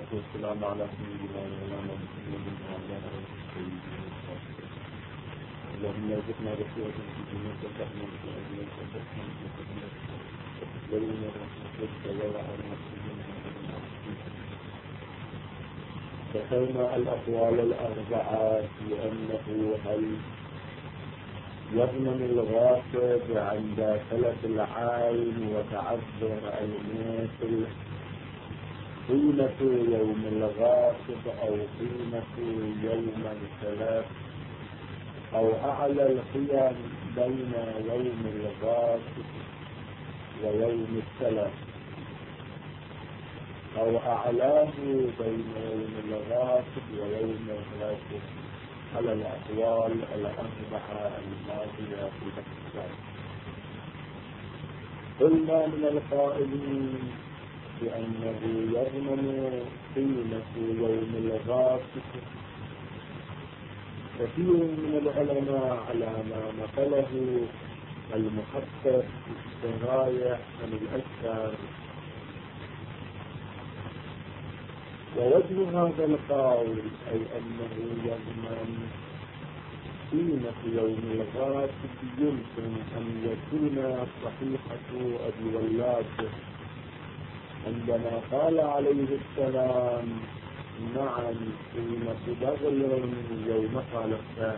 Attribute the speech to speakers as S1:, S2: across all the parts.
S1: والسلام على سيدنا مولانا محمد وعلى آله وصحبه. اللهم ارزقنا رسولك في جنة الرحمة وأجلك وترحم وتقبلنا رحمتك ووعنا ذكرنا الأقوال الأربعة بأنه هل يضمن الغاصب عند تلف العين وتعذر المثل قيمة يوم الغاصب أو قيمة يوم التلف أو أعلى القيم بين يوم الغاصب ويوم التلف أو أعلاه بين يوم الغاصب ويوم الغاصب على الأقوال الأربعة الماضية في الكتاب. قلنا من القائلين بأنه يضمن قيمة يوم الغاصب كثير من العلماء على ما نقله المحقق في الشرايع عن الأشهر. ووجه هذا القول أي أنه يضمن قيمة يوم الغاصب يمكن أن يكون صحيحة أبي ولاد عندما قال عليه السلام نعم قيمة بغل يوم خالفته.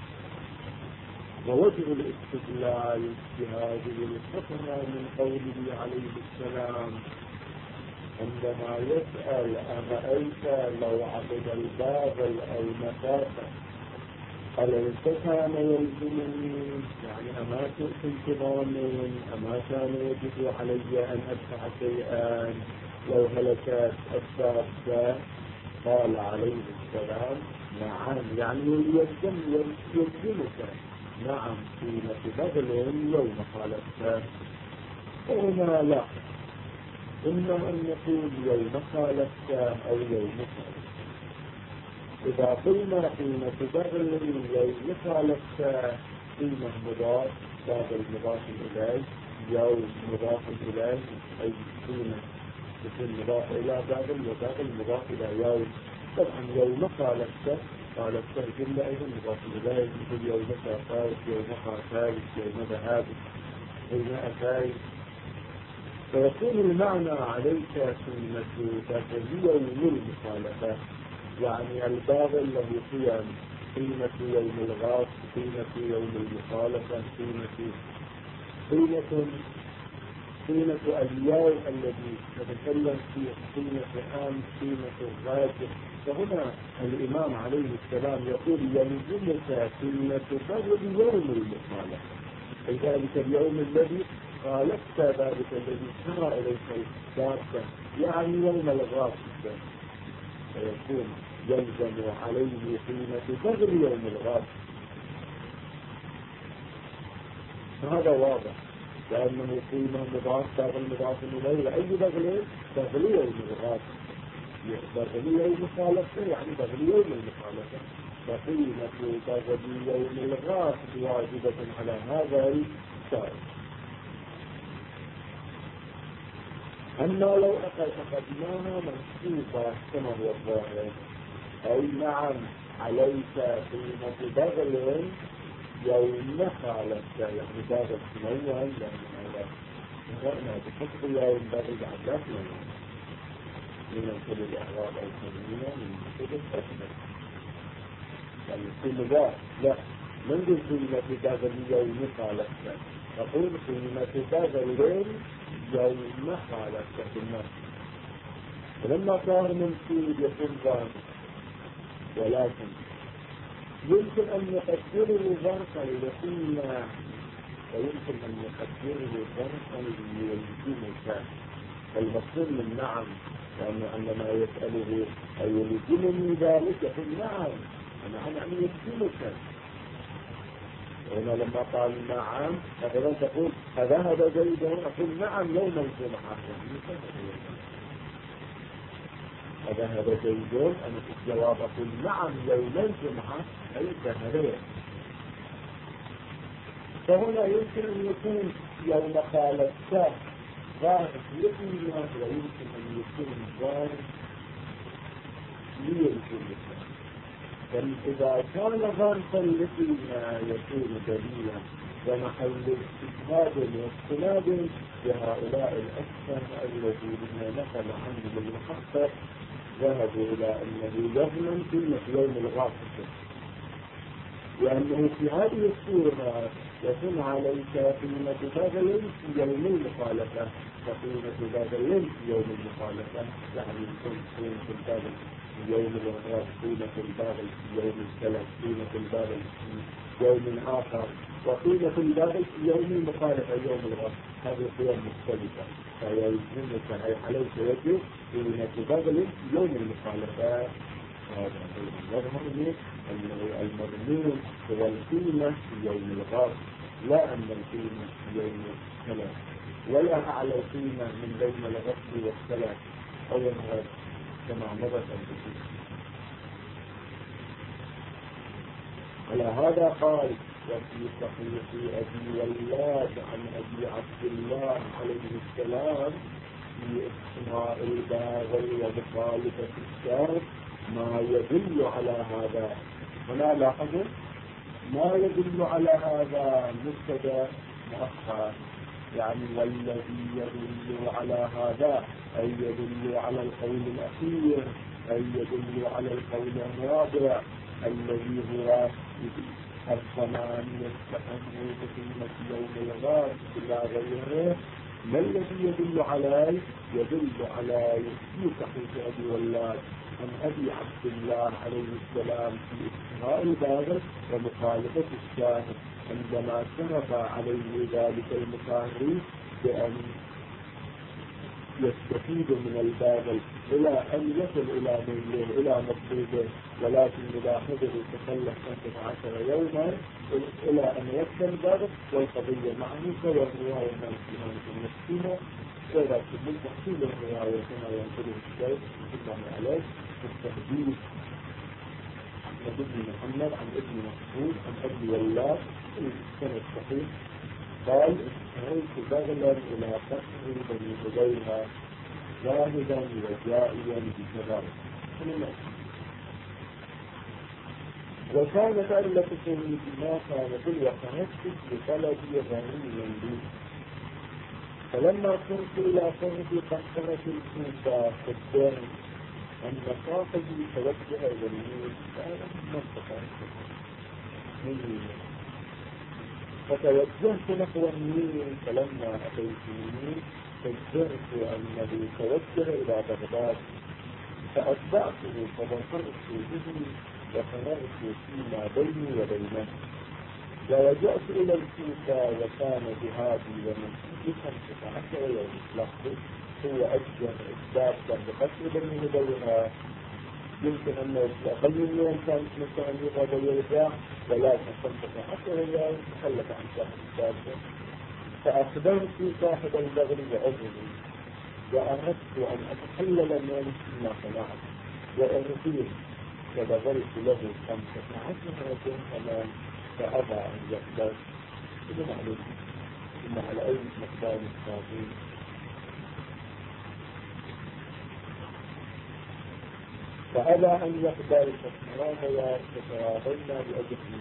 S1: ووجه الاستدلال بهذه الفترة من قوله عليه السلام عندما يسأل أرأيت لو عبد البابل أو نفاته أليس كان يلزمني يعني أما كنت انتظامي أما كان يجب علي أن أدفع شيئا لو هلكت السابقة؟ قال عليه السلام نعم يعني يلزمك نعم قيمة بغل يوم خالفته. هنا لا، إما أن نقول يوم خالفته أو يوم خالفته. إذا قلنا قيمة بغل يوم خالفته قيمة مضاف بغل مضاف إليه يوم مضاف إليه أي قيمة تكون مضاف إلى بغل وبغل مضاف إلى يوم. طبعا يوم خالفته جملة أيضا مضاف إليه مثل يوم سافرت يوم خرجت يوم ذهبت يوم أتيت. فيكون المعنى عليك قيمة بغل يوم المخالفة يعني الباغل له قيمة يوم الغاصب قيمة يوم المخالفة قيمة اليوم الذي نتكلم فيه قيمة أمس قيمة الغد. فهنا الإمام عليه السلام يقول يلزمك قيمة بغل يوم المخالفة أي ذلك اليوم الذي خالفت ذلك الذي سرى إليك الدابة يعني يوم الغاصب فيكون يلزم عليه قيمة بغل يوم الغاصب. هذا واضح لأنه قيمة مضاف بغل مضاف إليه أي بغل بغل يوم الغاصب بغل يوم المخالفة يعني بغل يوم المخالفة. فقيمة بغل يوم الغاصب واجبة على هذا الشرط. أما لو أخذناها منصوبة كما هو الظاهر أي نعم عليك قيمة بغل يوم خالفته يعني بغل سنوان لأنه نظرنا بحسب يوم بغل عدلاتنا من كل الأعراض أو التنمية من كل التنمية يعني كل ذا لا منذ قيمة بغل يوم خالفته تقول قيمة بغل يوم خالفته في الناس. ولما صار منصوب يكون ظاهر ولكن يمكن أن يقدره ظرفا لقيمة ويمكن أن يقدره ظرفا ليلزمك. المقصود من نعم لأنه عندما يسأله أيلزمني ذلك يقول نعم أنا يلزمك. هنا لما قال نعم مثلا تقول أذهب زيد أقول نعم يوم الجمعة أذهب زيد أنا في الجواب أقول نعم يوم الجمعة أي ذهب. فهنا يمكن أن يكون يوم خالفته ظاهر لقيمة ويمكن أن يكون ظاهر ليجوز. بل إذا كان ظرفا لفيما يكون دليلا ومحل استجهاد واستناد لهؤلاء الأكثر الذين نقل عنه المحقق ذهبوا إلى أنه يضمن قيمة يوم الغاصب، لأنه في هذه الصورة يكون عليك قيمة بذل في يوم المخالفة وقيمة بذل في يوم المخالفة، يعني يكون قيمة البذل في يوم الغاصب، قيمة البذل في يوم السلف، قيمة البذل في يوم آخر، وقيمة البذل في يوم المخالفة يوم الغاصب. هذه قيم مختلفة، فيلزمك أي عليك يجب قيمة بذل في يوم المخالفة. هذا المضمون المضمون هو القيمة في يوم الغاصب، لا أن القيمة في يوم السلف، ولا أعلى قيمة من بين الغصب والسلف أو الغصب كما مضت البحث. على هذا قال: وفي صحيح أبي ولاد عن أبي عبد الله عليه السلام في اقتناء الباغي ومخالفة الشر ما يدل على هذا. هنا لاحظوا ما يدل على هذا مبتدا مؤخر، يعني والذي يدل على هذا أي يدل على القول الأخير، أي يدل على القول الرابع الذي هو الضمان يستحمل بقيمة يوم الغاصب إلى غيره. ما الذي يدل عليه؟ يدل على في صحيح أبي ولاد عن أبي عبد الله عليه السلام في اقتناء الباغي ومخالفة الشاهد عندما سنف عليه ذلك المخالف بأن يستفيد من الباغي إلى أن يصل إلى ميله إلى مقصوده، ولكن إذا حضر تخلف 15 يوما إلى أن يكفي الباغي والقضية معه سوى الرواية من المسكينة وإذا كنت تحصيل الرواية كما ينقله الشيخ الله عليه التهديد أحمد بن محمد عن ابن مسعود عن أبي ولاد السنة الصحيح قال: اشتريت بغلا إلى قصر بني هذيلة زاهدا وجائيا بكذا. وكانت علته ما كانت وتنفس بطلبي غنيا به. فلما كنت إلى صرف قصرة الكوفة خبرت أن صاحبي توجه إلى النيل كان منطقة فتوجهت نحو النيل. فلما أتيت النيل فجرت أنه توجه إلى بغداد فأتبعته فبصرت به وخنقت فيما بيني وبينه. ورجعت إلى الكوفة وكان جهادي ومسجد 15 يوم لحظة هو أجل إثبات بقصر بني هذيلة. يمكن أن أقل من يوم كانت مثل أن يغادر يرجع، ولكن 15 يوم تخلف عن شهر السادس. فأخبرت صاحب البغل بعذري وأردت أن أتحلل من ما صنعت وأرضيه، فبذلت له 15 يوم كمان فأبى أن يقبل. إذن عليك إن على أي مقدار الصابين فأبى أن يقبل. فتراضينا بأجله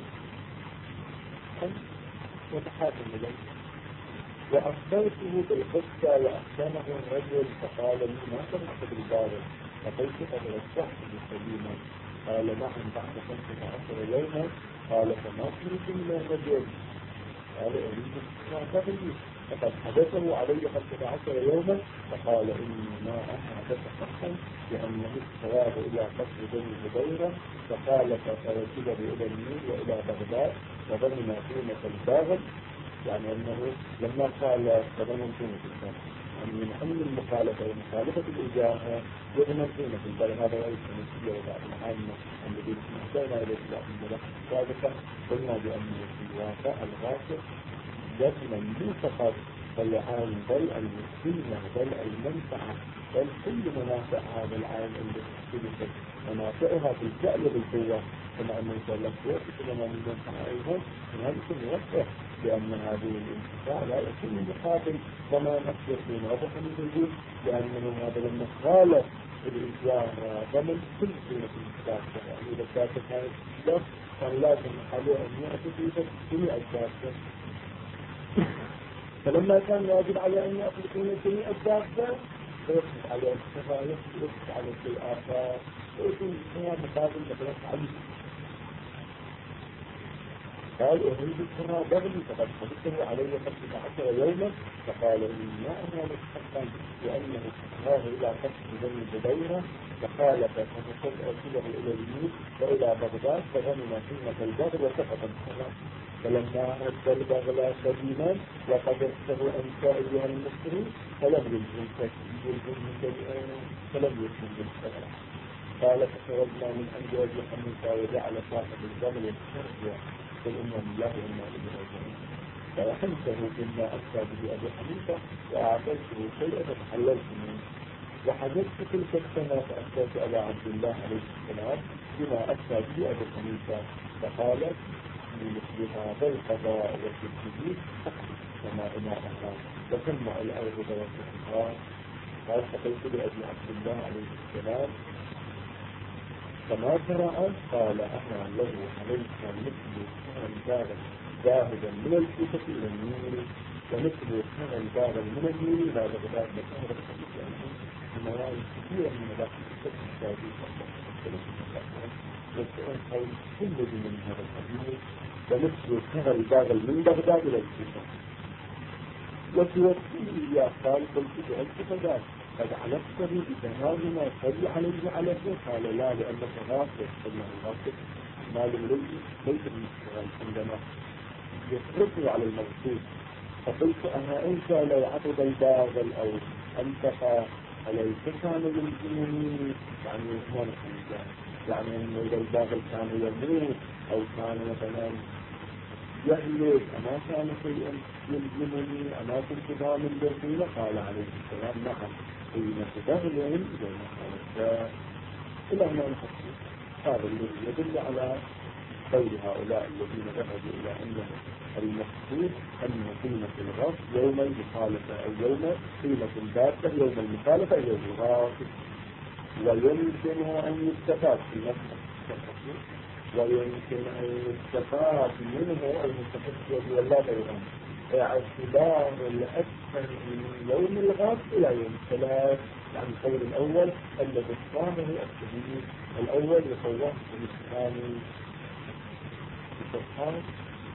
S1: وتحاكم إليه. وأخبرته بالقصة وأحسنه الرجل فقال لي: ما سمعت بالباطل؟ فقلت: قد رجعت بسليما. قال: نعم بعد 15 يوما. قال: فما تريد من الرجل؟ قال: أريد معتقدي. فقد حدثه علي 15 يوما. فقال: إني ما أحدث حقا لأنه الصواب إلى قصر بني هذيلة. فقال: فركب إلى النيل وإلى بغداد وضمن قيمة الباغل، يعني أنه لما قال فضمن قيمة الباغل يعني من أمن المخالفة ومخالفة الإجابة يضمن قيمة الباغل. هذا رأيت نسية وبعض العامة الذين سمعتنا إلى إطلاق الملح السابقة قلنا بأن في الواقع الغاصب يضمن مو فقط العام بل المسلمة بل المنفعة بل كل منافع هذا العام الذي تختلف منافعها بالفعل بالقوة، كما أن الله يوقف لنا من منفعة أيضا. ونحن نوضح بأن هذه الانتفاع لا يكون مقابل ضمان أكثر في واضح من الوجود، لأنه هذا لما خالف الإجابة ضمن كل قيمة الدافع، يعني إذا الدافع كانت لف كان لازم عليه أن يأتي في جميع الدافع. فلما كان واجب على أن يأخذ قيمة جميع الدافع فيصبح على الشفاء، يصبح على شيء آخر، ويكون هو مقابل مثلا عليه. قال أريد السماء بغلي فقد حدثه علي 15 يوما، فقال إن أنا مستحقا لأنه سقناه إلى قصر بني جبيرة فقال فقد أرسله إلى اليمين وإلى بغداد فغنم قيمة البغل وسقط السماء. فلما رد البغل سليما وقدرته أنت أيها المسلمين فلم يلزم شيئا فلم يلزم بالسماء. قال فخرجنا من عند أبي حنيفة وجعل صاحب البغل يسترجع قل إن الله وإنا إليه راجعون. فأحنته بما أفتى به أبي حنيفة وأعطيته شيئا فتحللت منه، وحدثت تلك السنة فأفتيت أبا عبد الله عليه السلام بما أفتى به أبي حنيفة فقالت من مثل هذا القضاء والتدبير تحدث السماء ماءها وتمنع الأرض توسطها. قال فقلت لأبي عبد الله عليه السلام فما ترى؟ قال أنا له عليك مثل كان بارا ذاهبا من الكوفة إلى النيل ومثل كان بارا من النيل إلى بغداد مسافة 5 أيام بمواد كثيرة من مداخل الكتب السعودية والسؤال قول كل من هذا الحديث ومثل كان بارا من بغداد إلى الكوفة. وتوفيه يا قال قلت جعلت فذلك قد علقتني بتمامنا فلي عليه على شيء؟ قال لا لأنك غافل. قلنا الغافل مال الذي ليس بالاشتغال عندما يصرفني على الموصول. فقلت أنا أنت لو عقد الباغل أو أنتقى عليك كان يلزمني يعني ما نحن يعني أن إذا الباغل كان يموت أو كان مثلا يهلك أما كان شيئا يلزمني أما كنت ضامن بالقيمة. قال عليه السلام نعم قيمة بغل إذا ما كانت إلى ما نحكي. هذا الذي يدل على قول هؤلاء الذين ذهبوا إلى أنه المقصود أن قيمة الغصب يوم المخالفة أو يوم قيمة البادة يوم المخالفة يوم الغاصب، ويمكن أن يستفاد في نفسه ويمكن أن يستفاد منه المستفاد ولا بيغم اعتبار الأكثر من يوم الغاصب إلى يوم الثلاث. يعني القول الأول الذي اختاره السبيل الأول يصوره الثاني الصحاب.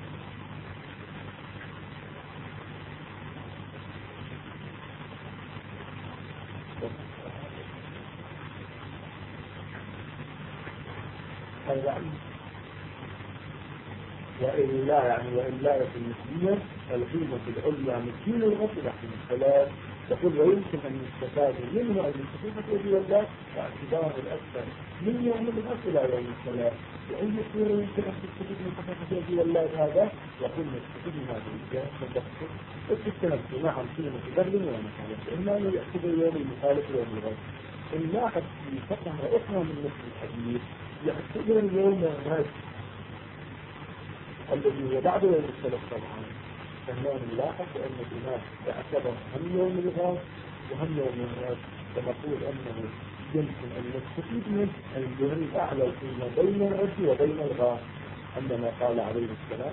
S1: وإلا يعني وإلا في المسلمين القيمة العليا مثل الغسل في الثلاث يقول ويمكن أن يستفاد منه أن يستفيد به الله باعتبار الأكثر من يوم الغسل إلى يوم الثلاث. وأن يصير يمكن أن تستفيد من صفحة به الله هذا يقول نستفيد من هذا الجهة فالدخل استفدت نعم قيمة بغل ومخالفة إما أن يأخذ يوم المخالفة ويوم الغسل. إن لاحظ في فقرة أخرى من نفس الحديث يعتبر يوم الغسل الذي هو بعد يوم الثلاث طبعا. فهنا نلاحظ أن الإمام يعتبر هم يوم الغاص وهم يوم الغاص، فنقول أنه يمكن أن نستفيد منه أن يهرب أعلى القيمة بين الرد وبين الغاص عندما قال عليه السلام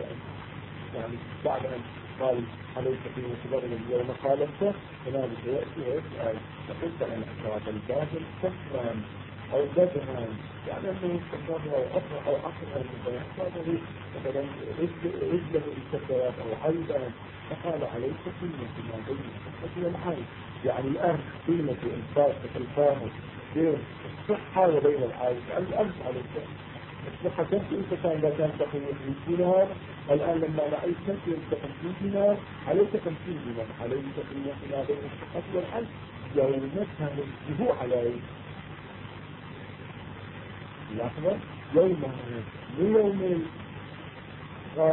S1: بعد أن قال عليك قيمة بغل يوم خالفته هنالك يأتي ويسأل فقلت أن أشراب الباطل كفرا أو بدها يعني أنه استخدامه أو أصل المتنحفظه مثلا رجله الكفرات أو حيدا فقال عليك قيمة ما بين الصحة والحيد. يعني الأرض قيمة الفاهد بين الصحة وبين الحيد يعني الأرض عليك الصحة أنت كان إذا كان تقوم 50 دينار الآن لما رأيت أنت 50 دينار عليك 50 دينار عليك قيمة ما بين الصحة والحيد يومتها نجهه عليك لحظة يوم من الغاص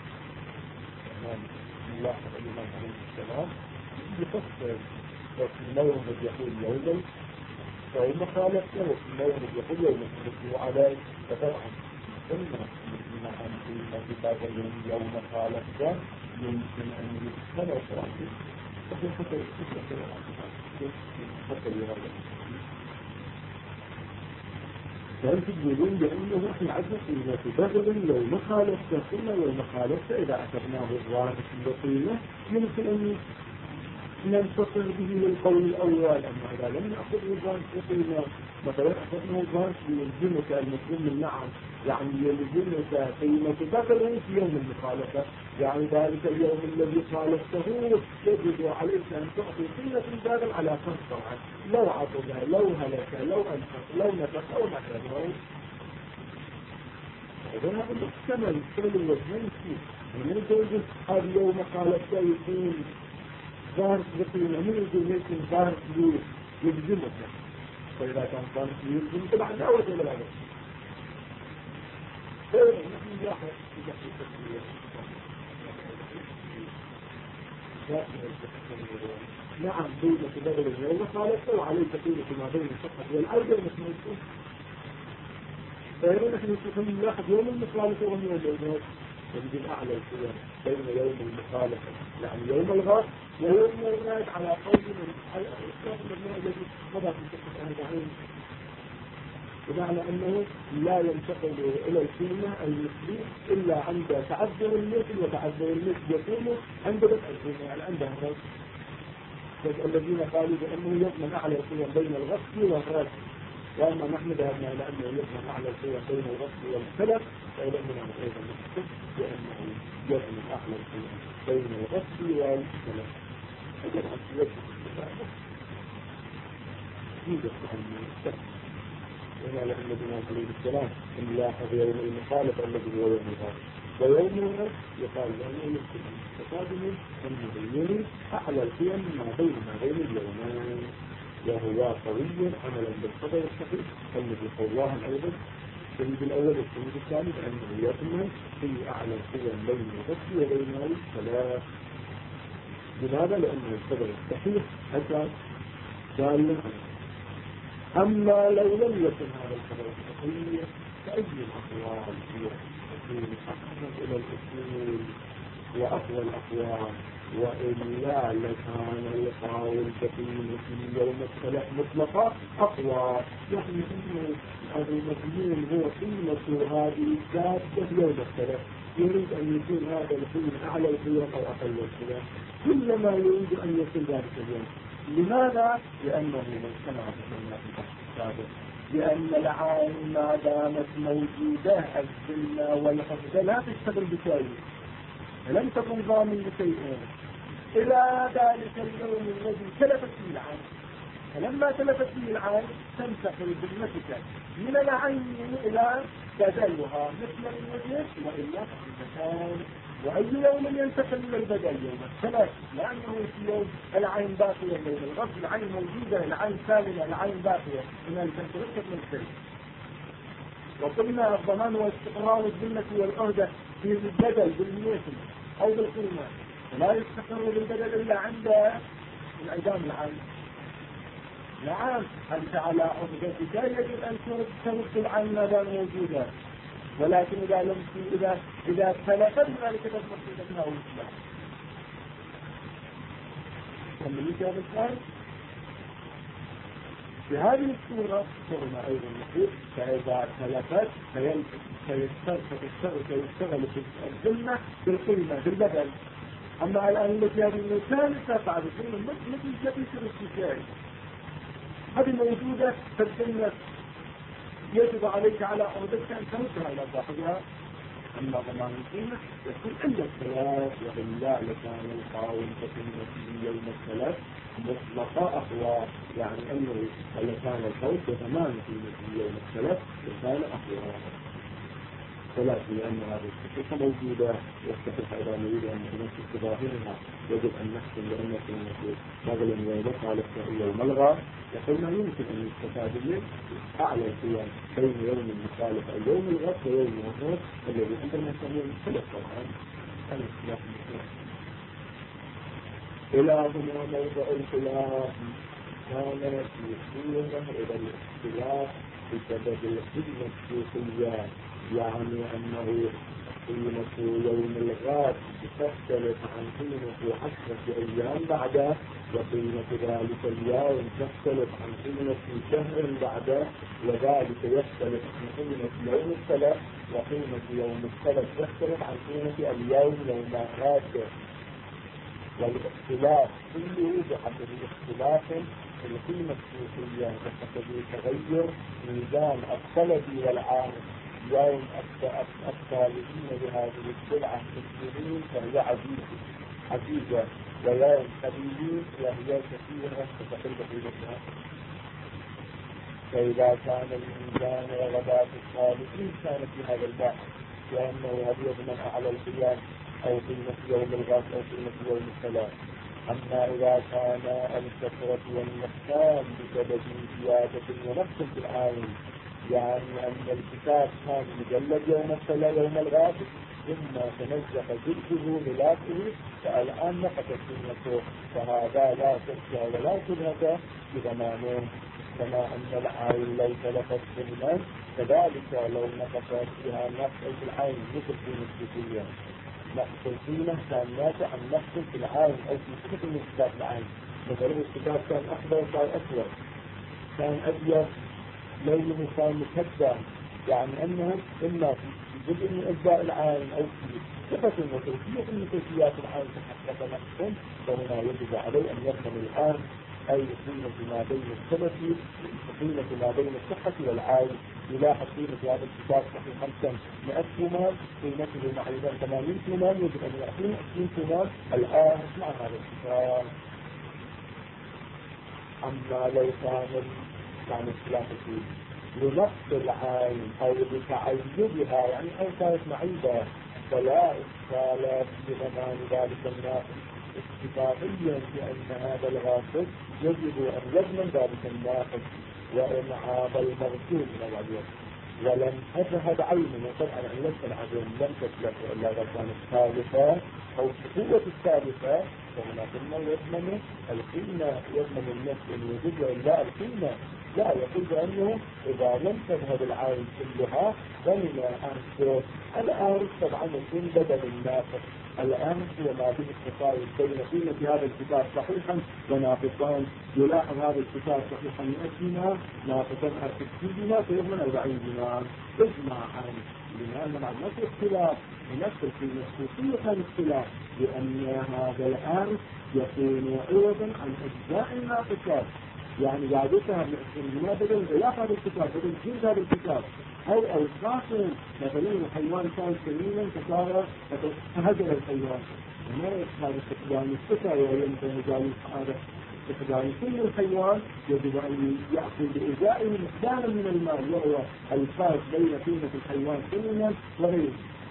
S1: نلاحظ الإمام عليه السلام يفسر وفي المورد يقول يوم فإن خالفته وفي المورد يقول يوم تنزل عليه فطبعا قلنا مثل عن قيمة بغل يوم خالفته يمكن أن يستمر فيه ففي حتى يستمر حتى يهرب كان تقولون بأنه احنا عدنا قيمة بغل لو ما خالفت قيمة لو ما خالفت إذا اعتبناه الظاهر بقيمة يمكن أن ننتصر به للقول الأول. أما إذا لم نأخذ الظاهر بقيمة مثلا أخذنا الظاهر يلزمك المفهوم النعم، يعني يلزمك قيمة بغل في يوم المخالفة، يعني ذلك اليوم الذي خالفته يجب عليك أن تعطي قيمة البغل على فرض طبعا، لو عطل لو هلك لو أنفق لو نفق أو نحن هذا محتمل كل الوجهين فيه. من يقول هذا اليوم خالفته يكون ظاهر بقيمة، من يقول يكون ظاهر يلزمك، فإذا كان ظاهر يلزمك بعد أول ولا بعد نحن نلاحظ في التسوية نعم قيمة بدل اليوم خالفته وعليك قيمة ما بين الشقة والعودة المسموسة، فإذا نحن نلاحظ يوم المخالفة وهم يوم يجب أعلى القيم بين يوم المخالفة يعني يوم الغد ويوم الغد على قول من الإسلام الذي مضى في الشقة 40، بمعنى أنه لا ينتقل إلى القيمة المثلية إلا عند تعذر المثل، وتعذر المثل يكون عند بدء القيمة يعني عندها الرد. الذين قالوا بأنه يضمن أعلى القيم بين الغسل والرد، وأما نحن ذهبنا إلى أنه يضمن أعلى القيم بين الغسل والسلف، فإلمنا أيضا نحكم بأنه يضمن أعلى القيم بين الغسل والسلف. أجل أن يجب السلف وما لأن النبي عليه السلام إن لاحظ يوم المخالف الذي هو يوم الغد ويوم الغد يقال لأنه يمكن أن يستقادم أنه يلي أعلى القيم ما بين اليومين، وهو قوي عملا بالقدر الصحيح الذي قواه أيضا الشهيد الأول والشهيد الثاني بأنه يضمن في أعلى القيم بين الغد وبين الصلاة. لماذا؟ لأنه القدر الصحيح حتى دال. أما لو لم يكن هذا القدر الصحيح فأي الأقوال هي أقرب إلى الأصول وأقوى الأقوال، وإلا لكان القول بقيمة يوم الصلاة مطلقة أقوى، يعني أنه المفهوم هو قيمة هذه الدابة يوم الصلاة، يريد أن يكون هذا القيمة أعلى القيم أو أقل القيم، كلما يريد أن يكون ذلك اليوم. لماذا؟ لأنه مجتمع بسنة السابق، لأن العين ما دامت موجودة الذلة والحفظ لا تشتغل بشيء، لم تكن ضامن بشيء إلى ذلك اليوم الذي تلفت فيه العين، فلما تلفت فيه العين تنتقل ذمتك من العين إلى بدلها مثل الوجه وإلا المكان. وأي يوم ينتقل إلى البدل؟ يوم الثلاث، لأنه في يوم العين باقية، يوم الغسل العين موجودة، العين سالمة، العين باقية، إنها تنتقل من الشيء. وقلنا الضمان واستقرار الذمة والعهدة في البدل بالمثل أو بالقيمة، لا يستقر بالبدل إلا عند انعدام العين. نعم أنت على عهدتك يجب أن ترد العين ما دام موجودة، ولكن إذا لم إذا تلفت ذلك تضمن قيمتها ومثلها. كمل لي هذا السؤال. في هذه الصورة صورنا أيضا نقول فإذا تلفت سيشتغل في الذمة بالقيمة بالبدل. أما الآن التي هذه المثال تقع بالذمة مثل جديد الاستشاري هذه موجودة فالذمة يجب عليك على عهدتك أن تردها إلى صاحبها. أما ضمان القيمة يكون عند الثلاث، وإلا لكان القاوم كقيمة يوم الثلاث مطلقة أقوى، يعني أنه لكان القول بضمان قيمة يوم الثلاث لكان أقوى ثلاث، لأن هذه الصفة موجودة والصفة إذا نريد أن نمسك ظاهرها يجب أن نحكم بأن قيمة مثلا يوم على يوم الغد، يقولنا يمكن أن يستفاد من أعلى القيم بين يوم المخالف أو يوم الغد ويوم الغد الذي عندما نسميه الخلاف طبعا الخلاف المخالف. إلى هنا موضع الخلاف كان في صورة إلى الاختلاف بسبب الخدمة السوقية، يعني أنه قيمة يوم الغد تختلف عن قيمة 10 أيام بعده، وقيمة ذلك اليوم تختلف عن قيمة شهر بعده، وذلك يختلف عن قيمة يوم الثلاث، وقيمة يوم الثلاث تختلف عن قيمة اليوم يوم الغد. والاختلاف كله بحسب اختلاف القيمة السوقية بحسب تغير ميزان الطلب والعرض. يوم الطالبين بهذه السلعة مسلمين فهي عزيزة، ويوم قليلين وهي كثيرة تقل قيمتها. فإذا كان الميزان وغداة الطالبين كان في هذا البحث لأنه هل يضمن أعلى القيام أو قيمة يوم الغد أو قيمة يوم الثلاث. أما إذا كان الكثرة والنقصان بسبب زيادة ونقص في العين، يعني أن الكتاب كان مجلد يوم الثلاث يوم الغد ثم تنزح جلده ملاكه فالآن نقصت قيمته، فهذا لا تخشى ولا تبهت بضمانه. كما أن العين لو تلفت ضمنا كذلك لو نقصت فيها نقص في العين مثل في النسبية، نقص القيمة كان ناتج عن نقص في العين أو في صفة من صفات العين. مثلا الكتاب كان أخضر صار أسود، كان أبيض لونه كان مكدر، يعني أنه إما في جزء من أجزاء العين أو في صفة وكيفية من كيفيات العين تحقق نقص، فهنا يجب عليه أن يفهم الآن أي قيمة ما بين السلف وقيمة ما بين الصحة والعين. يلاحظ قيمة هذا الكتاب صحيح 100 ثمان، قيمته معينة 80 ثمان، يجب أن يعطيه 20 ثمان الآن مع هذا الكتاب. أما لو كان الخلاف فيه لنقص العين أو لتعيبها، يعني أو كانت معيبة، فلا إشكال في ضمان ذلك الناقص اتفاقيا بأن هذا الغاصب يجب أن يضمن ذلك الناقص وإنعاب المغسول من العيون. ولم تذهب عينه، طبعا علة العيون لم تتلف إلا إذا كانت ثالثة أو بقوة الثالثة، فهنا قلنا يضمن القيمة، يضمن النفس الوجود وإلا القيمة. لا، يقول بأنه إذا لم تذهب العين كلها ضمن أنفسه. الآن طبعا يكون بدل الناقص. الآن هو ما به التفاوت بين قيمة هذا الكتاب صحيحا وناقصان. يلاحظ هذا الكتاب صحيحا 100 دينار، ناقصا 60 دينار، فيضمن 40 دينار. اجمع عنه لماذا مع نفس الاختلاف بنفس القيمة السوقية كان اختلاف، لأن هذا الآن يكون عوضا عن أجزاء الناقصات. يعني بعدتها من بدل غلاف هذا الكتاب، بدل جلد هذا الكتاب أو القاسم، مثلا الحيوان كان سمينا فهجر الحيوان، ما يصحى استخدام السكر وينتهي ذلك هذا استخدام كل الحيوان. يجب أن يأخذ بإزائه مقدارا من المال وهو الفارق بين قيمة الحيوان سمينا وغيره.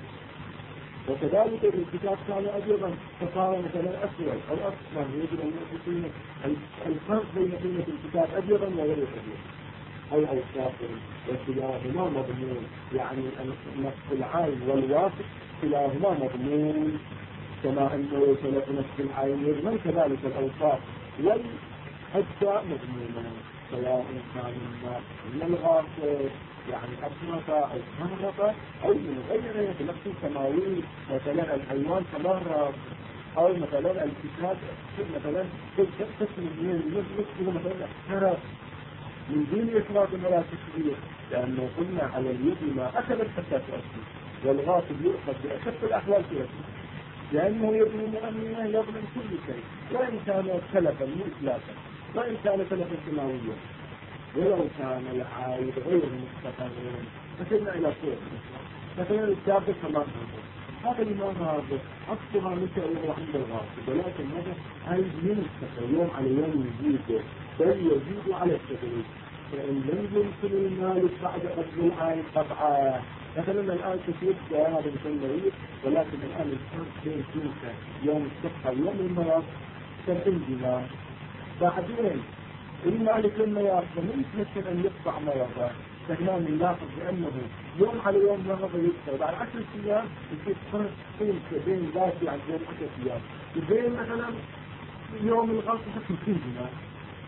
S1: وكذلك الكتاب كان أبيضا فصار مثلا أسود أو أصفر، يجب أن يأخذ الفرق بين قيمة الكتاب أبيضا وغير أبيض أو كافر، وكلاهما مضمون. يعني نفس العين والواثق كلاهما مضمون، كما أنه يتلف نفس العين يضمن كذلك الأوصاف والأجزاء مضمونة، سواء كان من الغاصب يعني أصنف أو كهرباء أو من غيره بنفس السماوي. مثلا الحيوان تمرض، أو مثلا الكتاب مثلا قسم من نفسه مثلا حرف من دون إفراط ولا تشريع، لأنه قلنا على اليد ما أخذت حتى تؤثر، والغاصب يؤخذ بأشد الأحوال تؤثر، لأنه يضمن أنه يضمن كل شيء، وإن كان سلفا مطلقا وإن كان سلفا سماويا. ولو كان العائد غير مستقر فكنا إلى صور مثلا الكتاب كمان هذا الإمام هذا أصلها مثل عند الغاصب، ولكن هذا عايز من السفر يوم على يوم يزيد، بل يزيد على التدريج. فإن لم يمكن المالك بعد قبل العين قطعا، مثلا الآن تشوف هذا المسلمين، ولكن الآن الفرق بين تلك يوم الصحة ويوم المرض 70 دينار. بعدين المالك لما يأخذ من يمكن أن يقطع مرضا، فهنا نلاحظ بأنه يوم على يوم مرض يكثر، بعد 10 أيام يصير فرق بين ذاتي عن بين 10 أيام، وبين مثلا يوم الغلط 50 دينار.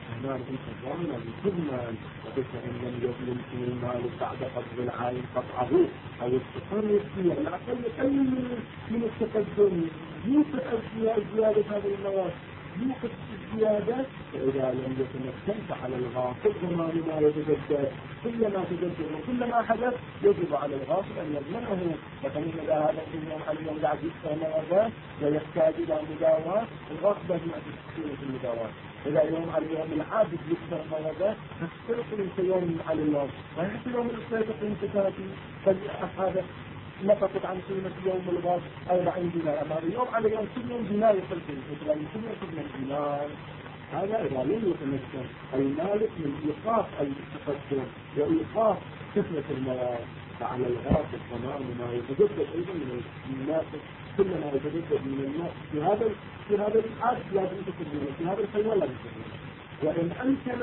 S1: هنا أنت ظن بتضمن وقلت إن لم يظلم في المال بعد قبض العين قطعه أو التصرف فيه على الأقل من التقدم يوقف زيادة هذه المواد يوقف الزيادة. فإذا لم يتمكن فعلى الغاصب ضمان ما يتجدد كلما تجدد وكلما حدث يجب على الغاصب أن يضمنه. مثلا إذا هذا اليوم على اليوم قاعد يكسر مواد ويحتاج إلى مداواة الغاصب لازم تكون في المداواة. إذا يوم على اليوم العابد يكسر مواد تختلف من يوم على اليوم ويحتاج يوم الثلاثة انتفاعي فهذا نفقت عن قيمة يوم الغاصب 40 دينار أما اليوم على يوم كل يوم دينار يخلصين مثلا كل يوم دينار. هذا إذا لم يتمكن المالك من إيقاف التقدم وإيقاف كثرة المواد فعلى الغاصب ضمان ما يتجدد أيضا من الناس كلما يتجدد من الناس في هذا الحال لازم تكون في هذا الحيوان لازم تكون. وإن أمكن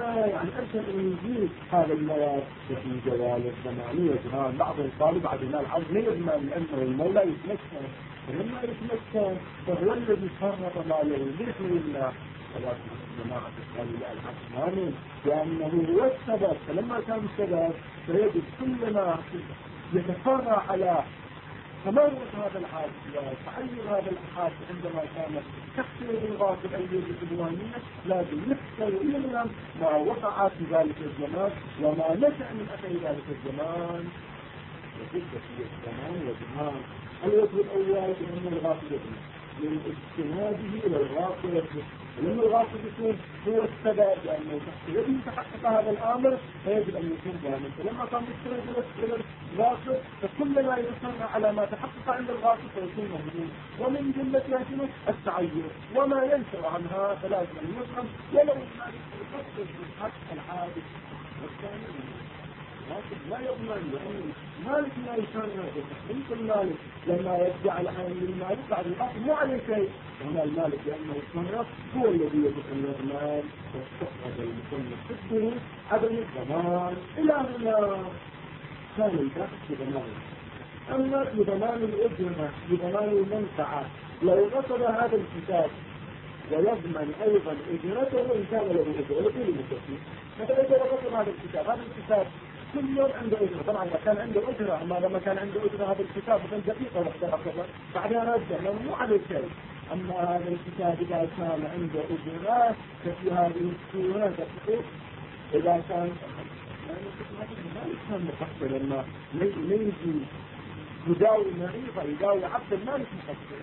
S1: أن يزيد هذا المواد في جوال الزمانية جهان بعض الطالب عدنا العرض لا يضمن لأنه المولى يتمكن فلما يتمكن فهو الذي فرط ماله بإذن الله. ولكن الجماعة قالوا لا العكس لأنه هو السبب فلما كان السبب فيجب كلما يتفرع على تمرد هذا الحادث وتعير هذا الحادث عندما كان تحصيل الغاصب أيدي الديوانية لازم يحصل إلى ما وقع في ذلك الزمان وما نشأ من أثر ذلك الزمان. وجد في الزمان وزمان الوجه الأول أن الغاصب من اجتنابه إلى الغاصب لأن الغاصب يكون هو السبب لأنه يجب تحقق هذا الأمر فيجب أن يكون ضامن. فلما كان يشتري إلى الغاصب فكلما يصنع على ما تحقق عند الغاصب فيكون مهمون ومن جملة هذه التعير وما ينشر عنها فلازم أن يفهم ولو المالك يفكر في حق الحادث والثاني الغاصب لا يضمن لأن مالك لا يشارع بتحقيق المالك لما يرجع العين للمالك بعد الغاصب مو عليه شيء. هنا المالك لأنه يصنع هو الذي يجب أن يضمن واستخرج المصنف حده عدم الضمان. إلى هنا كان البحث في ضمان. أما في ضمان الأجرة في ضمان المنفعة لو نصب هذا الكتاب ويضمن أيضا أجرته إن كان له أجرة لكل مكتب. مثلا إذا نصب هذا الكتاب كل يوم عنده أجرة طبعا ما كان عنده أجرة أما لما كان عنده أجرة هذا الكتاب مثلا دقيقة وحدة بعدها رجع لأنه مو عليه شيء. أما هذا الكتاب إذا كان عنده أجرة ففي هذه السورة دقيقة إذا كان ما يفهم مقصر لما يجي يداوي مريضة يداوي عبد المالك مقصر.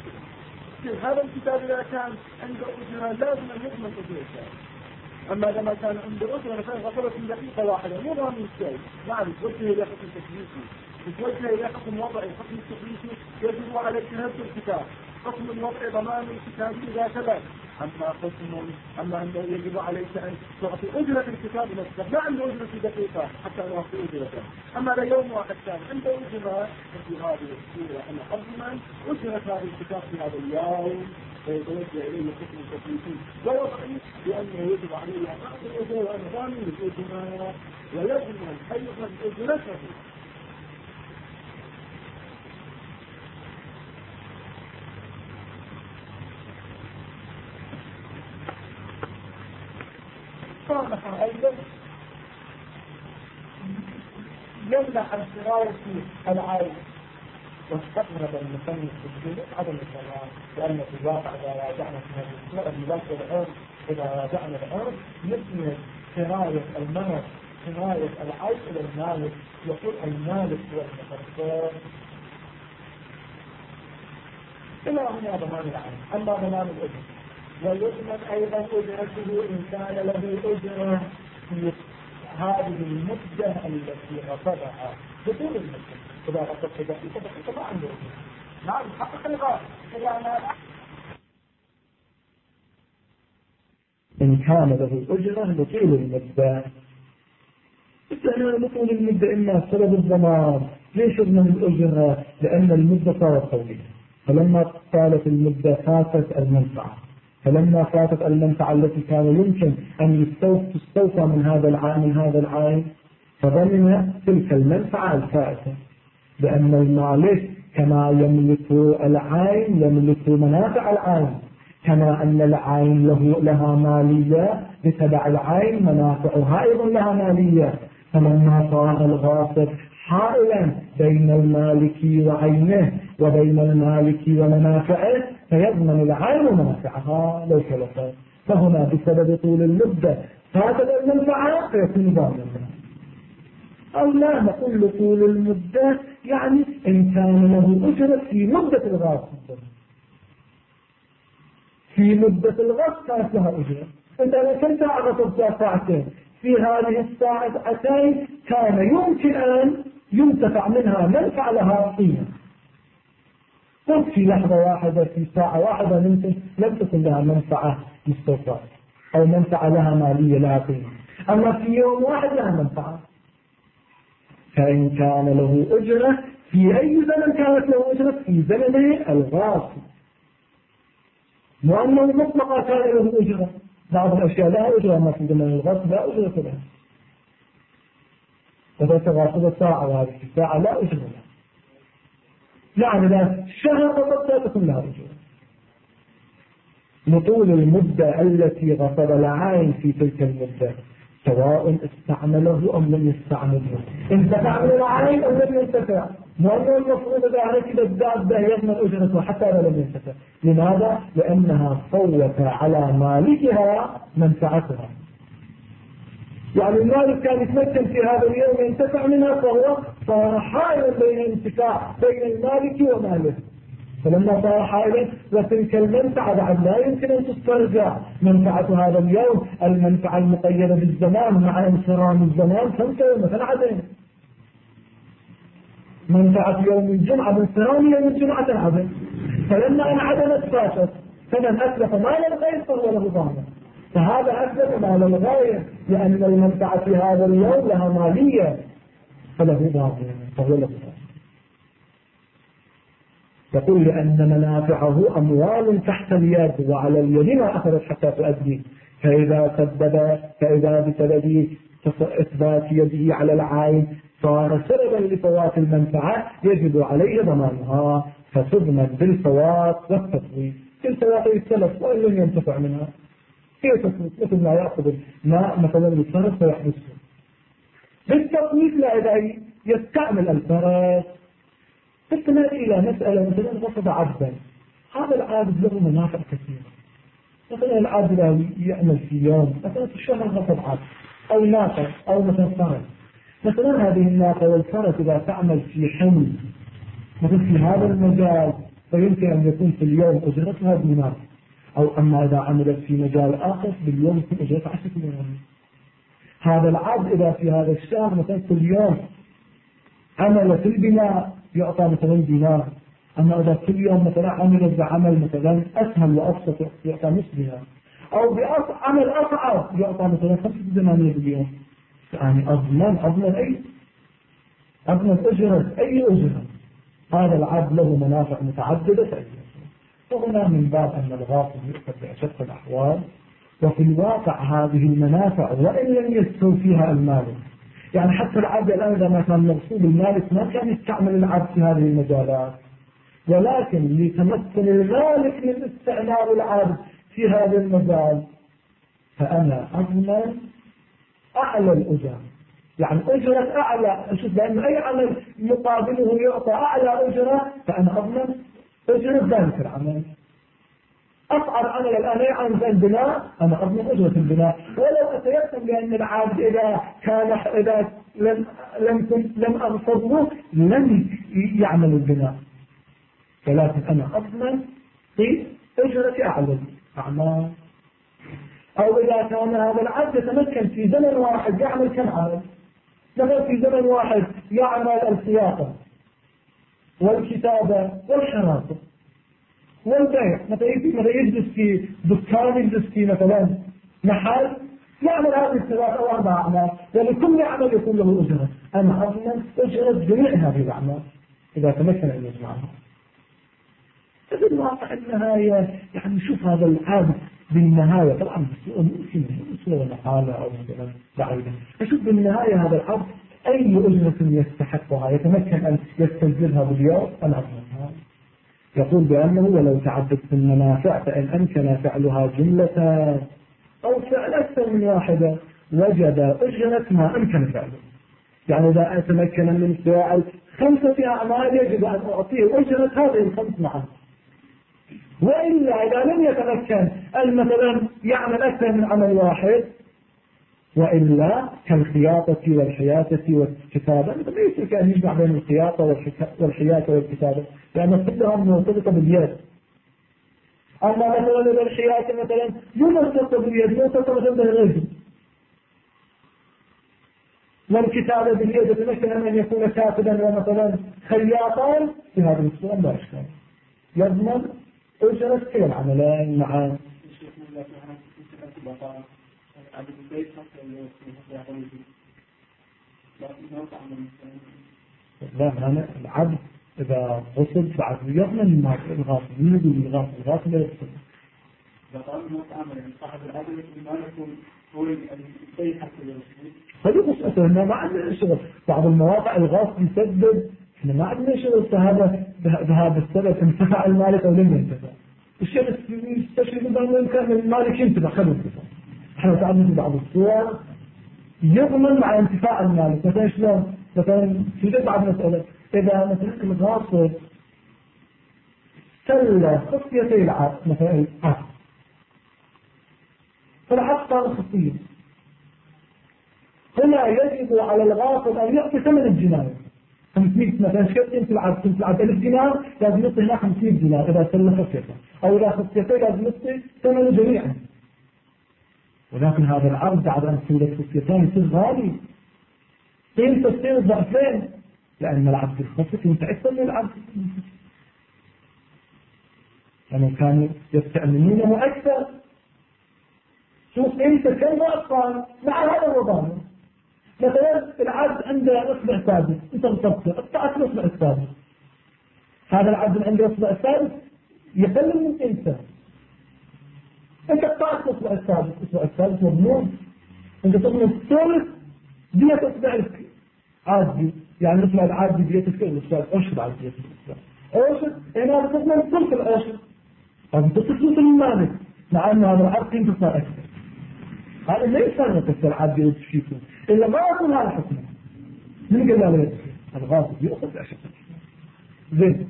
S1: هذا الكتاب إذا كان عنده أجرة لازم أن يضمن أجرته. أما لما كان عنده أجرة مثلا غفلت من دقيقة واحدة مو ضامن شيء نعم توجه إلى حكم تكليفي تتوجه إلى حكم وضعي حكم التكليفي يجب عليك هذا الكتاب حكم الوضع ضمان الكتاب إذا ثبت. أما أنه يجب عليك أن تعطي أجرة الكتاب نفسه ما عنده أجرة في دقيقة حتى يعطي أجرته. أما ليوم واحد كان عنده أجرة في هذه السورة أنا أضمن أجرة هذا الكتاب في هذا اليوم فيتوجه إليه حكم التكليفي ووضعي لأنه يجب عليه أن أعطي الأجرة وأنا ضامن الأجرة ويضمن أيضا أجرته. صالح أيضا يمنح السراية في العالم واستقرب المصنف بالجزء عدم الضمان لأن في الواقع إذا راجعنا في هذه السورة بواقع الأرض إذا راجعنا الأرض يسمى سراية الملك سراية العيش إلى المالك يقول المالك هو المتصرف إلى هنا ضمان العالم. أما ضمان الأجر ويضمن أيضا أجرته إن كان له أجرة في هذه المدة التي غصبها بدون المدة إذا غصبت دقيقة ما عنده أجرة نعم حقق الغاية إن كان له أجرة لطول المدة. إحنا لطول المدة إما سبب الضمان ليش من الأجرة لأن المدة صارت طويلة فلما طالت المدة فاتت المنفعة فلما فاتت المنفعة التي كان يمكن أن تستوفى من هذا العين فضمن تلك المنفعة الفائتة لأن المالك كما يملك العين يملك منافع العين
S2: كما أن العين لها مالية بتبع العين منافعها أيضا لها مالية. فلما صار الغاصب حائلا بين المالك وعينه وبين المالك ومنافعه فيضمن العين منافعها لو تلفت. فهنا بسبب طول المدة فاتت المنفعة فيكون ضامنا. أو لا نقول طول المدة يعني إن كان له أجرة في مدة الغاصب، في مدة الغصب كانت لها أجرة. أنت لو كنت غصبت ساعتين، في هذه الساعتين كان يمكن أن ينتفع منها منفعة لها قيمة. قلت في لحظة واحدة في ساعة واحدة ممكن لم تكن لها منفعة مستوفاة أو منفعة لها مالية لها قيمة، أما في يوم واحد لها منفعة. فإن كان له أجرة في أي زمن كانت له أجرة في زمن الغاصب، وأنه مطلقا كان له أجرة. بعض الأشياء لها أجرة ما في زمن الغصب لا أجرة لها. إذا تغاصب ساعة وهذه الساعة لا أجرة لها. يعني لا شهر فقط لا تكون لها أجرة. لطول المدة التي غصب العين في تلك المدة سواء استعمله أم لم يستعمله، انتفع من العين أم لم ينتفع. وأنه المفروض إذا ركب الدابة يضمن أجرته حتى لو لم ينتفع. لماذا؟ لأنها فوت على مالكها منفعتها. يعني المالك كان يتمكن في هذا اليوم ينتفع منها فهو صار حائلا بين الانتفاع بين المالك وماله. فلما صار حائلا وتلك المنفعة بعد لا يمكن أن تسترجع منفعة هذا اليوم، المنفعة المقيدة بالزمان مع انصرام الزمان تنتهي مثلا عدم. منفعة يوم الجمعة بانصرام يوم الجمعة عدم، فلما انعدمت فاتت. فمن أسلف مال الغير فهو له ضامن. فهذا أسلف مال الغير لأن المنفعة في هذا اليوم لها مالية فله ضامن فهو له ضامن. يقول لأن منافعه أموال تحت اليد وعلى اليد ما أخذت حتى تؤدي. فإذا بسبب إثبات يده على العين صار سببا لفوات المنفعة يجب عليه ضمانها فتضمن بالفوات والتفويت. بالفوات السلف وإن لم ينتفع منها هي تفويت، مثل ما يأخذ الماء مثلا للفرس فيحبسه. بالتفويت لا إذا يستعمل الفرس. فاستمر إلى مسألة مثلا غصب عبدا، هذا العابد له منافع كثيرة. مثلا العابد يعمل في يوم مثلا في الشهر غصب عبد أو ناقة أو مثلا فرس. مثلا هذه الناقة والفرس إذا تعمل في حمل مثل في هذا المجال فيمكن أن يكون في اليوم أجرتها دينار. أو أما إذا عملت في مجال آخر باليوم يكون أجرتها 10 دينار. هذا العبد إذا في هذا الشهر مثلا كل يوم عمل في البناء يعطى مثلا دينار، أما إذا كل يوم مثلا عمل بعمل مثلا أسهل وأبسط يعطى نصف دينار، أو بعمل أصعب يعطى مثلا 5 دنانير باليوم. يعني أضمن أجرة أي أجرة. هذا العبد له منافع متعددة فهنا من باب أن الغاصب يؤخذ بأشد الأحوال. وفي الواقع هذه المنافع وإن لم يستوي فيها المالك، يعني حتى العبد الآن لما كان مغصوب المالك ما كان يستعمل العبد في هذه المجالات، ولكن لتمكن المالك من استعمال العبد في هذا المجال فأنا أضمن أعلى الأجر. يعني أجرة أعلى، أشوف لأن أي عمل مقابله يعطى أعلى أجرة فأنا أضمن أجرة ذلك العمل. أصعب عمل الآن يعمل في البناء أنا أضمن أجرة البناء، ولو أتيقن بأن العابد إذا لم أغصبه لن يعمل البناء، ولكن أنا أضمن في أجرة أعلى أعمال. أو إذا كان هذا العبد يتمكن في زمن واحد يعمل كم عمل، مثلا في زمن واحد يعمل الخياطة والكتابة والحراسة والبيع، مثلا يجلس في دكان، يجلس في مثلا محل يعمل هذه الثلاث أو 4 أعمال، ولكل عمل يكون له أجرة. أنا أضمن أجرة جميع هذه الأعمال إذا تمكن أن يجمعها. في الواقع النهاية يعني شوف هذا العابد بالنهاية طبعا بسوء محالة أو مثلا بعيدة، أشوف بالنهاية هذا العبد أي أجرة يستحقها يتمكن أن يستنزلها باليوم أنا أضمنها. يقول بأنه ولو تعددت المنافع فإن أمكن فعلها جملة أو فعل أكثر من واحدة وجب أجرة ما أمكن فعله. يعني إذا أتمكن من فعل 5 أعمال يجب أن أعطيه أجرة هذه ال5 معا. وإلا إذا لم يتمكن مثلا يعمل أكثر من عمل واحد، وإلا كالخياطة والحياتة والكتابة ليس كأن يجمع بين الخياطة والحياتة والكتابة لأن كلها مرتبطة باليد. أما مثلا إذا الحياتة مثلا مرتبطة باليد مرتبطة بالرجل، والكتابة باليد يتمكن أن يكون كاتبا ومثلا خياطا، في هذه الصورة لا إشكال، يضمن أجرة كلا العملين معا. لا أنا العبد إذا غصب بعد يضمن الغاصب، من يقول الغاصب لا يغصب.
S1: إذا قال موت عمل يعني صاحب العدل ما يكون هو الشيء حتى يغصب.
S2: هذه قصة إنه ما عندنا شغل. بعض المواقع الغاصب يسدد، إحنا ما عندنا شغل بهذا السبب انتفع المالك أو لم ينتفع. الشيء يستشهد بأنه كان المالك ينتفع خلوا ينتفع. احنا تعلمنا بعض الصور يضمن مع انتفاع المالك. مثلا شلون؟ مثلا في بعض مسألة إذا مثلا الغاصب سلة خصيتي العقد مثلا العقد، فالعقد صار خصية، هنا يجب على الغاصب أن يعطي ثمن الجناية 500 مثلا شكل انت العب 1000 دينار لازم يعطي هنا 500 دينار إذا سلة خصيته، أو إذا خصيته لازم يعطي ثمن جميعا. ولكن هذا العرض بعد أن سلة خصيتين يصير غالي، قيمته تصير ضعفين، لأن العبد الخصية متعثر من العبد يعني كانوا يستأمنونه أكثر. شوف أنت كم ضعفان مع هذا الوضع. مثلا العبد عنده أصبع ثابت، أنت مصبت قطعت الأصبع الثابت، هذا العبد عنده أصبع ثابت يقلل من قيمته، أنت قطعت الأصبع الثابت، الأصبع الثابت مضمون، أنت تضمن الثالث دية أصبعك عادي، يعني الأصبع العادي دية الأصبع أشهر على دية الأصبع أشهر، يعني هذا تضمن ثلث الأشهر، هذا تضمن المالك، مع أن هذا العبد قيمته صار أكثر. هذا ليس يكسر عادي وتشيكه إلا ما يكون هذا حكمه. من قال لا يكسر الغاصب يأخذ أشخاص زين.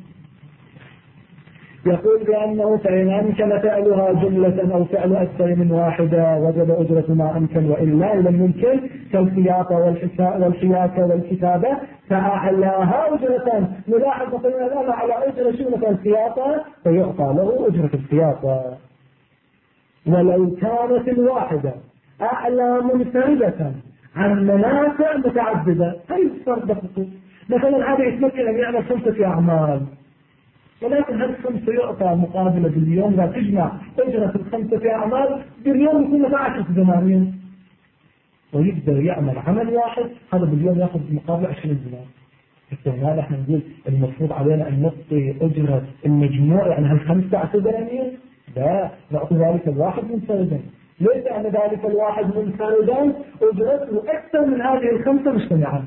S2: يقول بأنه فإن أمكن فعلها جملة أو فعل أكثر من واحدة وجب أجرة ما أمكن، وإلا لم يمكن كالخياطة والحياكة والكتابة فأعلاها أجرة. نلاحظ مثلا الآن على أجرة شغلة الخياطة فيعطى له أجرة الخياطة. ولو كانت الواحدة أعلى منفردة عن منافع متعددة هاي الفرد مثلا هذا يتمكن أن يعمل 5 أعمال، ولكن هل 5 يعطى مقابلة باليوم، لا تجمع أجرة ال5 أعمال باليوم يكون 10 دنانير، ويقدر يعمل عمل واحد هذا باليوم يأخذ مقابل 20 دينار. هذا احنا نقول المفروض علينا أن نعطي أجرة المجموع يعني هال15 دنانير، لا نعطي ذلك الواحد منفردا، ليس أن ذلك الواحد منفردا أجرته أكثر من هذه ال5 مجتمعا.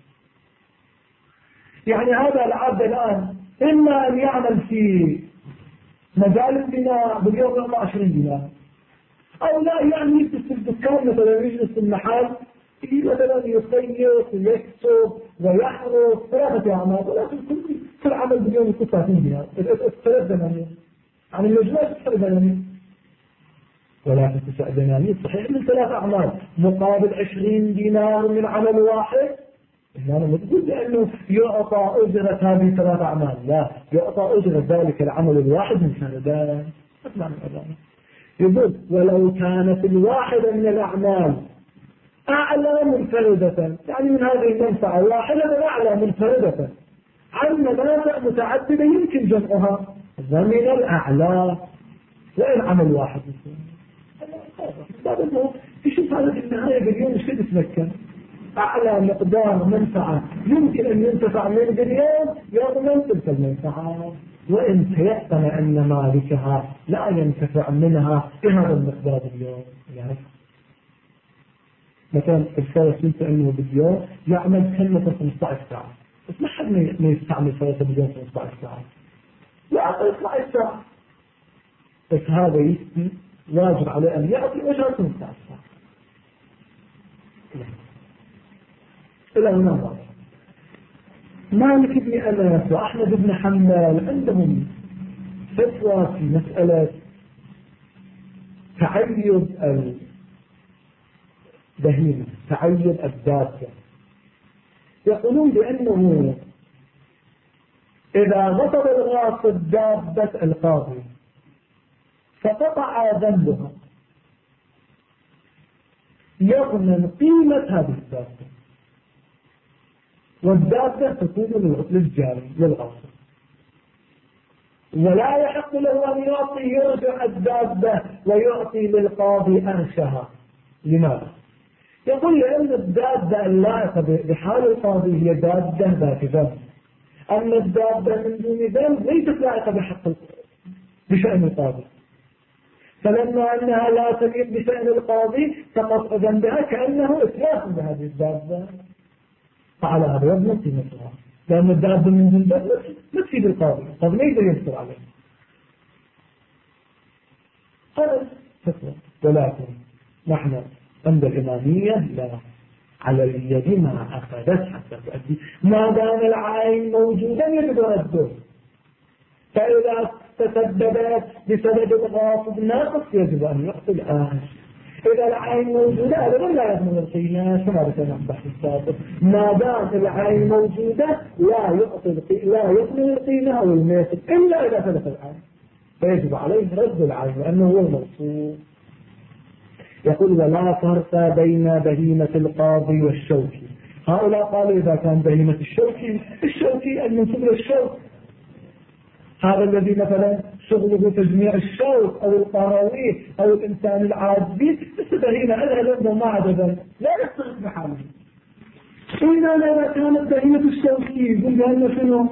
S2: يعني هذا العبد الآن إما أن يعمل في مجال البناء باليوم يعطى 20 دينار، أو لا يعني يجلس في الدكان مثلا يجلس في المحل مثلا يصيف ويكتب ويحرث 3 أعمال، ولكن كل عمل باليوم يكون 30 دينار 3 دنانير، يعني المجموع 9 دنانير، ولكن 9 دنانير صحيح من 3 أعمال مقابل 20 دينار من عمل واحد. يعني ما تقول بأنه يعطى أجرة هذه 3 أعمال، لا يعطى أجرة ذلك العمل الواحد من سندان. اسمع من الأذان يقول ولو كانت الواحدة من الأعمال أعلى منفردة، يعني من هذه المنفعة واحدة أعلى منفردة عن منافع متعددة يمكن جمعها ضمن الأعلى، وإن عمل واحد هذا يشوف هذا في النهاية باليوم مش كده تتمكن أعلى مقدار منفعة يمكن أن ينتفع من باليوم يضمن تلك المنفعة، وإن تيقن أن مالكها لا ينتفع منها بهذا المقدار اليوم. يعني مثلا الفرس ينتفع أنه باليوم يعمل كلمة 15 ساعة، بس ما حد ما يستعمل فرس باليوم 15 ساعة، يعطي يطلع الساعة، بس هذا واجب عليه أن يعطي أجرة الساعة. إلى هنا واضح. مالك بن أنس وأحمد بن حنبل عندهم فتوى في مسألة تعيب البهيمة، تعيب الدابة. يقولون بأنه إذا غصب الغاصب دابة القاضي فقطع ذنبها يضمن قيمة هذه الدابة، والدابة تكون للجاري للغاصب، ولا يحق له أن يعطي يرجع الدابة ويعطي للقاضي أنشها. لماذا؟ يقول لأن الدابة اللائقة بحال القاضي هي دابة ذات ذنب، أما الدابة من دون ذنب ليست لائقة بشأن القاضي، فلما أنها لا تليق بشأن القاضي فقط ذنبها كأنه إتلاف بهذه الدابة، فعلى هذا يضمن قيمتها، لأن الدابة من دون ذنب لا تفيد القاضي، القاضي ما يقدر ينصر عليه. هذا فتوى. ولكن نحن عند الإمامية لا، على اليد ما أخذت حتى تؤدي، ما دام العين موجودا يجب رده، فإذا تسببت بسبب الغاصب ناقص يجب أن يعطي الآن. إذا العين موجودة أبدا لا يضمن القيمة، كما ذكرنا في البحث السابق، ما دام العين موجودة لا يضمن القيمة أو الميت إلا إذا تلف العين، فيجب عليه رد العين لأنه هو الموصول. يقول ولا فرق بين بهيمة القاضي والشوكي. هؤلاء قالوا إذا كان بهيمة الشوكي المنسوب للشوك، هذا الذي مثلا شغله تجميع الشوك أو القراويح أو الإنسان العادي، بهيمة الهلم ما عددا لا يستغل بحاله. إذا كانت بهيمة الشوكي قلنا أنه شنو؟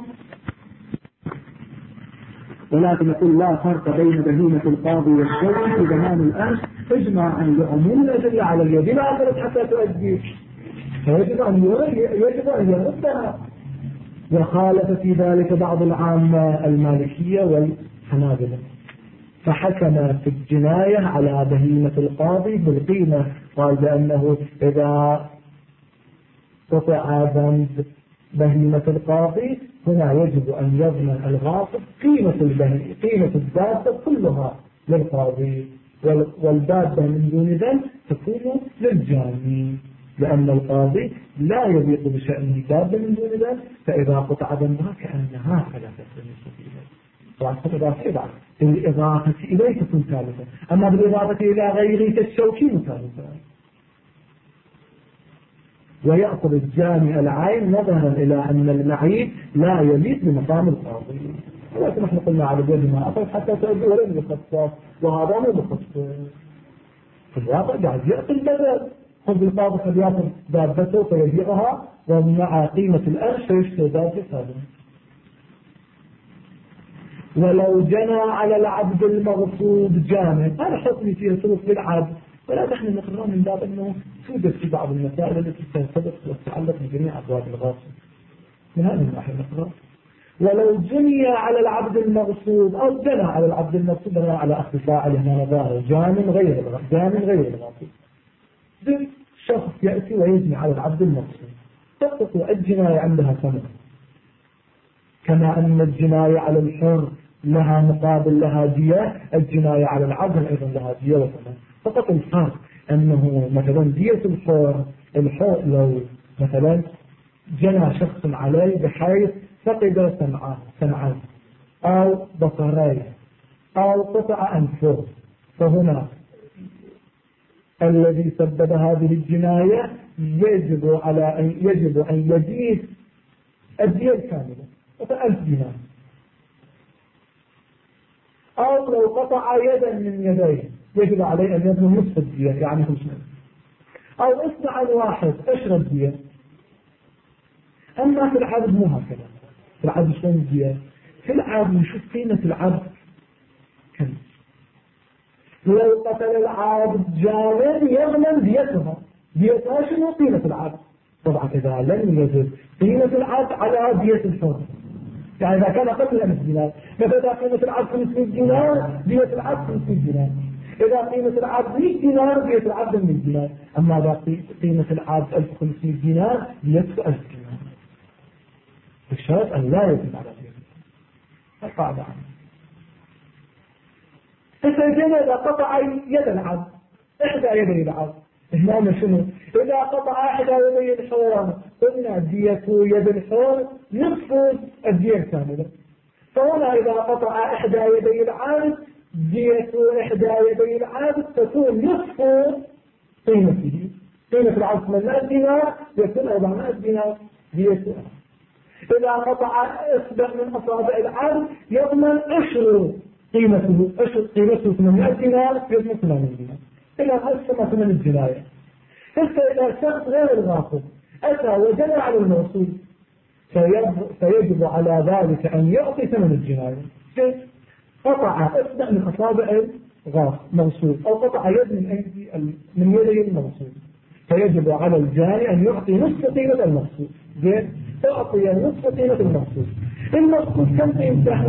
S2: ولكن يقول لا فرق بين بهيمة القاضي والشوكي في زمان الأمس، اجمع عن عموم الأدلة على اليد لا أثرت حتى تؤدي، فيجب أن يردها. وخالف في ذلك بعض العامة المالكية والحنابلة، فحكم في الجناية على بهيمة القاضي بالقيمة، قال بأنه إذا قطع ذنب بهيمة القاضي هنا يجب أن يضمن الغاصب قيمة الدابة كلها للقاضي، والدابة من دون ذنب تكون للجاني، لأن القاضي لا يضيق بشأنه الدابة من دون ذنب، فإذا قطع ذنبها كأنها ثلاثة سبيلا. طبعا إذا بالإضافة إليه تكون ثالثة، أما بالإضافة إلى غيره كالشوكي مثالثة. ويأخذ الجامع العين نظرا إلى أن المعيب لا يليق بمقام القاضي، ولكن نحن قلنا على اليد ما أخذ حتى تؤدي ولم يخصص، وهذا مو مخصص في الواقع قاعد يأخذ البدل. خذ القاضي قد يأخذ دابته فيبيعها ومع قيمة الأرش فيشتري دابته ثانية. ولو جنى على العبد المغصوب جامع، هذا حكم فيه ثلث للعبد، ولا نحن نقرأ من باب أنه توجد في بعض المسائل التي تنطبق وتتعلق بجميع أبواب الغاصب، من هذه الناحية نقرأ. ولو جني على العبد المغصوب أو جنى على العبد المغصوب على أخذ فاعل هنا ظاهر جان غير الغاصب، شخص يأتي ويجني على العبد المغصوب، تطلق الجناية عندها ثمن، كما أن الجناية على الحر لها مقابل لها دية، الجناية على العبد أيضا لها دية وثمن. فقط الفرق أنه مثلا دية الحر لو مثلا جنى شخص عليه بحيث فقد سمعان أو بصرين أو قطع أنفه، فهنا الذي سبب هذه الجناية يجب أن يزيد الدية الكاملة ف1000 دينار. أو لو قطع يدا من يديه يجب عليه أن يبني نصف الدية يعني 500. أو اصنع الواحد اشرب دية. أما في العبد مو هكذا، في العبد شلون الدية؟ في العبد نشوف قيمة العبد كم. لو قتل العبد جارا يضمن ديتها شنو قيمة العبد؟ طبعا إذا لم يجد قيمة العبد على دية الحر يعني إذا كان أقل من 1000 دينار، مثلا إذا قيمة العبد 500 دينار دية العبد 500 دينار، إذا قيمة العبد 100 دينار دية العبد 100 دينار، أما إذا قيمة العبد 1500 دينار ديته 1000 دينار. الشرط أن لا يجب على ذلك القاعدة عنه. فسيجينا إذا قطع يد العبد، إحدى يدي العبد، هنا شنو؟ إذا قطع إحدى يدي الحور قلنا دية يد الحور نصف الدية الكاملة. فهنا إذا قطع إحدى يدي العبد دية إحدى يدي العبد تكون نصف قيمته. قيمة العبد 800 دينار يكون 400 دينار ديته. إذا قطع إصبع من أصابع العبد يضمن عشر قيمته 800 دينار يضمن 80 دينار. إلى هالسمة من الجناية. إذا شخص غير الغاصب أتى وجنى على الموصول فيجب على ذلك أن يعطي ثمن الجناية. قطع إصبع من أصابع الموصول أو قطع يد من يدي الموصول فيجب على الجاني أن يعطي نصف قيمة الموصول. تعطي نصف قيمة الموصول. الموصول كم تنتهي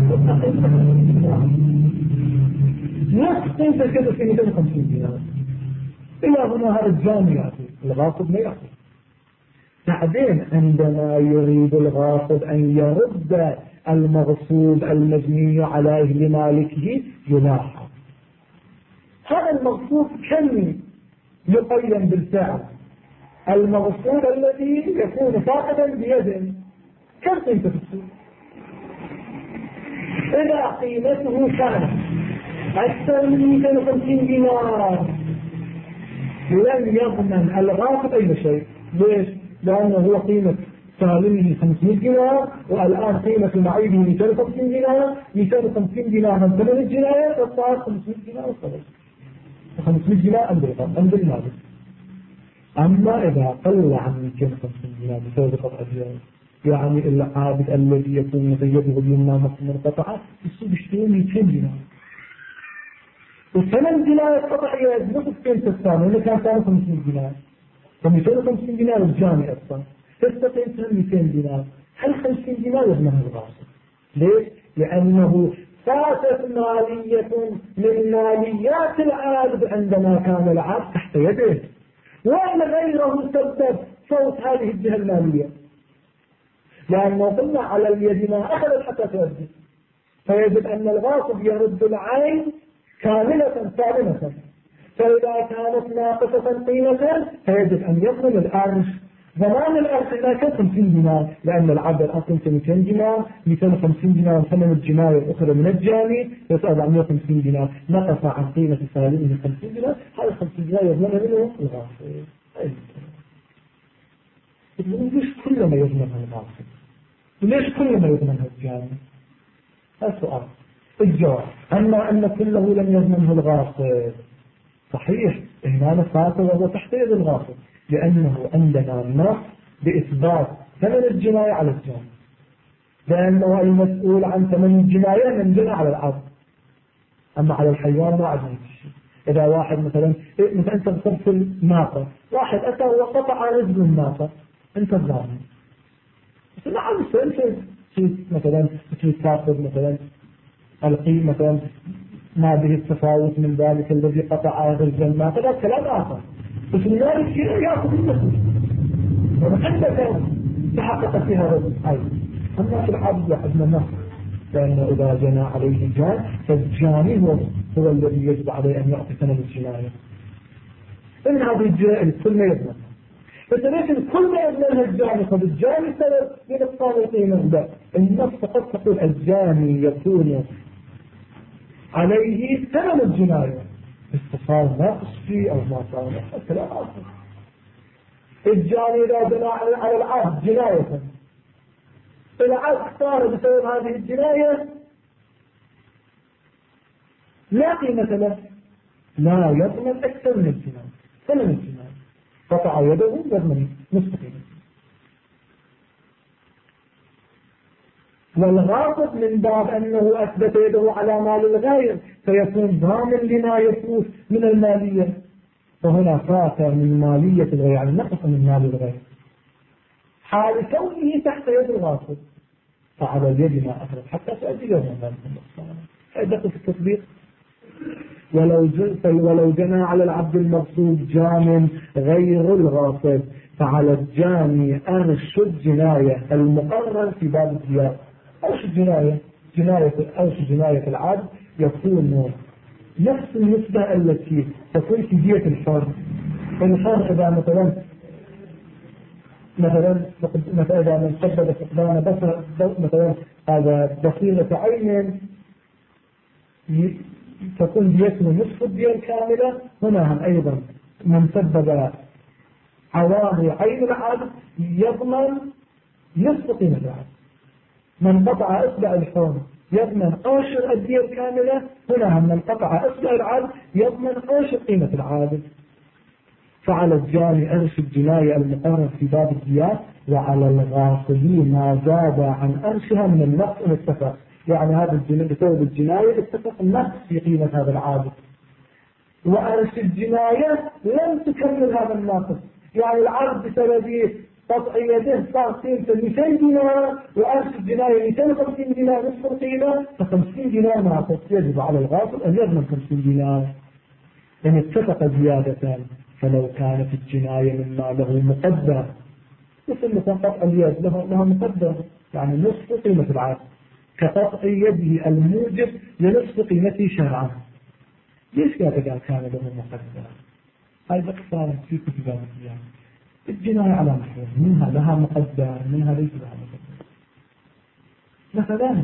S2: نصف قيمة كده في 250 دينار. إلى هنا هذا الجاني يعطي، الغاصب ما يعطي. بعدين عندما يريد الغاصب أن يرد المغصوب المجني عليه لمالكه يلاحظ هذا المغصوب كم يقيم بالفعل. المغصوب الذي يكون فاقدا بيد كم قيمته في السوق؟ إذا قيمته كانت أكثر من 250 دينار لن يضمن الغاصب أي شيء. ليش؟ لأنه هو قيمة سالمه 500 دينار والآن قيمة معيبه 250 دينار. 250 دينار من ثمن الجناية فصار 500 دينار وصلت 500 دينار عند المالك. أما إذا قل عن 250 دينار بسبب قطع الجناية يعني العابد الذي يكون يده اليمنى مرتفعة يصير يشتري 200 دينار وثمن جناية قطع يد نصف قيمة الثاني اللي كان 500 دينار ف250 دينار الجاني أصلا تستطيع 200 دينار. هل 50 دينار يضمنها الغاصب؟ ليش؟ لأنه فاتت مالية من ماليات العابد عندما كان العابد تحت يده وأن غيره سبب فوت هذه الجهة المالية لأنه قلنا على اليد ما أخذت حتى تؤدي. فيجب أن الغاصب يرد العين كاملة سالمة. فإذا كانت ناقصة قيمة فيجب أن يضمن الأرش. ضمان الأرش إذا كان 50 دينار لأن العبد الأصل 200 دينار 250 دينار ثمن الجناية الأخرى من الجاني يسأل 450 دينار نقص عن قيمة سالمه 50 دينار. هذا 50 دينار يضمن منه الغاصب. ليش كل ما يضمنها الغاصب؟ ليش كل ما يضمنها الجاني؟ هذا سؤال. الجواب أما أن كله لم يضمنه الغاصب صحيح إنما فات وهو تحت يد الغاصب لأنه عندنا نص بإثبات ثمن الجناية على الجاني لأنه المسؤول عن ثمن الجناية من جنى على العبد أما على الحيوان ما عندنا شيء. إذا واحد مثلا أنت بترسل ناقة واحد أتى وقطع رجل الناقة أنت الظالم بس نعم أنت مثلا تاخذ مثلا القيمة مثلا ما به التفاوت من ذلك الذي قطع رجل الناقة هذا كلام آخر بس المالك يأخذ المسؤول ومحدثة تحقق فيها رجل أيضا. أما في العبد واحد النص لأنه إذا جنى عليه جان فالجاني هو الذي يجب عليه أن يعطي ثمن الجناية. إن هذه الجناية كل ما يضمنها فليش كل ما يضمنها الجاني قد الجاني سبب لنقصان القيمة لا النص فقط تقول الجاني يكون عليه ثمن الجناية استفار ناقص فيه أو ما صار ناقص لا آخر. الجاني إذا جنى على العبد جناية العبد صار بسبب هذه الجناية لا قيمة له لا يضمن أكثر من الجناية ثمن الجناية قطع يده يضمن نصف قيمة. والغاصب من باب أنه أثبت يده على مال الغير فيكون ضامن لما يفوت من المالية فهنا فات من مالية الغير يعني نقص من مال الغير حال كونه تحت يد الغاصب فعلى اليد ما أخرج حتى تؤدي يوم من النقصان. فإذا في التطبيق ولو جنى على العبد المغصوب جان غير الغاصب فعلى الجاني أرش الجناية المقرر في باب الديار. أرش الجناية جناية العبد يكون نفس النسبة التي تكون في دية الحر. الحر إذا مثلا إذا من سبب فقدان بصر مثلا هذا بصيرة عين تكون ديته نصف الدية الكاملة. هنا أيضا من سبب عوارض عين العبد يضمن نصف قيمة العبد. من قطع إصبع الحر يضمن عشر الدية الكاملة. هنا من قطع إصبع العبد يضمن عشر قيمة العابد. فعلى الجاني أرش الجناية المقرر في باب الديات وعلى الغاصبين ما زاد عن أرشها من النقص اتفق. يعني هذا بسبب الجناية اتفق النقص في قيمة هذا العابد. وأرش الجناية لم تكمل هذا الناقص. يعني العبد بسبب قطع يده صار قيمته 200 دينار وأرش الجناية 250 دينار نصف القيمة ف50 دينار ناقص. يجب على الغاصب أن يضمن 50 دينار إن اتفق زيادة. فلو كانت الجناية مما له مقدر مثل قطع اليد له مقدر يعني نصف قيمة العبد كقطع يده الموجب لنصف قيمته شرعا. ليش كان له مقدر؟ هاي باختصار في كتب الديان. الجناية على محور منها لها مقدر منها ليس لها مقدر. مثلا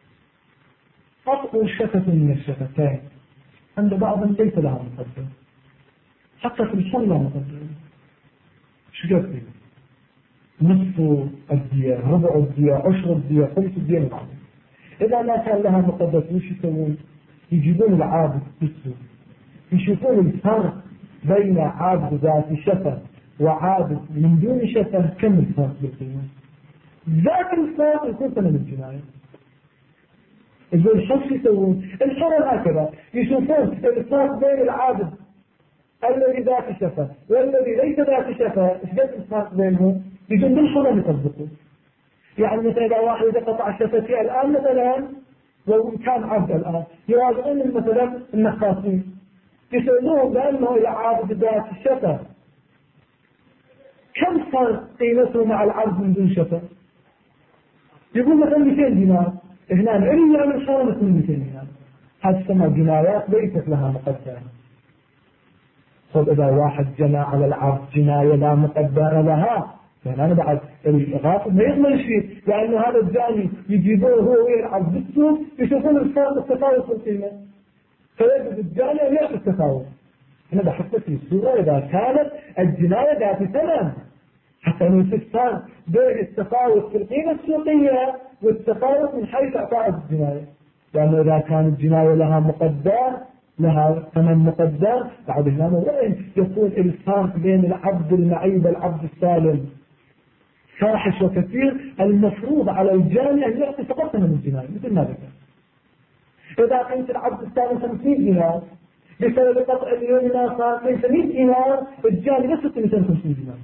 S2: قطع شفة من الشفتين عند بعضهم ليس لها مقدر حتى في الصلاة مقدر. شو جابتين؟ نصف الدية ربع الدية عشر الدية خمس الدية بعض. إذا ما كان لها مقدر وش يسوون؟ يجيبون العابد بالسوق يشوفون الفرق بين عابد ذات شفة وعابد من دون شفة كم الفرق بالقيمة. ذات الفرق يكون ثمن الجناية. إذا الحص يسوون الحرر هكذا يشوفون الفرق بين العابد الذي ذات شفة والذي ليس ذات شفة. إيش قد الفرق بينهم؟ يجون بالحرر يطبقون. يعني مثلا إذا واحد قطع شفتي الآن مثلا لو كان عبد الآن يراجعون مثلا النخاسين يسألوهم بأنه العابد ذات الشفة كم صار قيمته مع العبد من دون شفة؟ يقول مثلا 200 دينار. هنا العلم يعمل حرمة من 200 دينار. هذه تسمى جنايات ليست لها مقدر. طب إذا واحد جنى على العبد جناية لا مقدر لها يعني بعد الغاصب ما يضمن شيء لأنه هذا الجاني يجيبوه هو ويلعب بالسوق يشوفون التفاوت في القيمة فيجب الجاني أن يعطي التفاوت. هنا بحثت في الصورة إذا كانت الجناية ذات ثمن حتى نستفسر بين التفاوت في القيمة السوقية والتفاوت من حيث أعطاء الجناية. لأنه إذا كانت الجناية لها مقدر لها ثمن مقدر بعد هنا وين يكون الفرق بين العبد المعيب والعبد السالم فاحش وكثير. المفروض على الجاني أن يعطي فقط ثمن الجناية مثل ما ذكر. إذا كنت العبد السالم 50 دينار بسبب قطع اليوم صار ليس 100 دينار الجاني بس 250 دينار.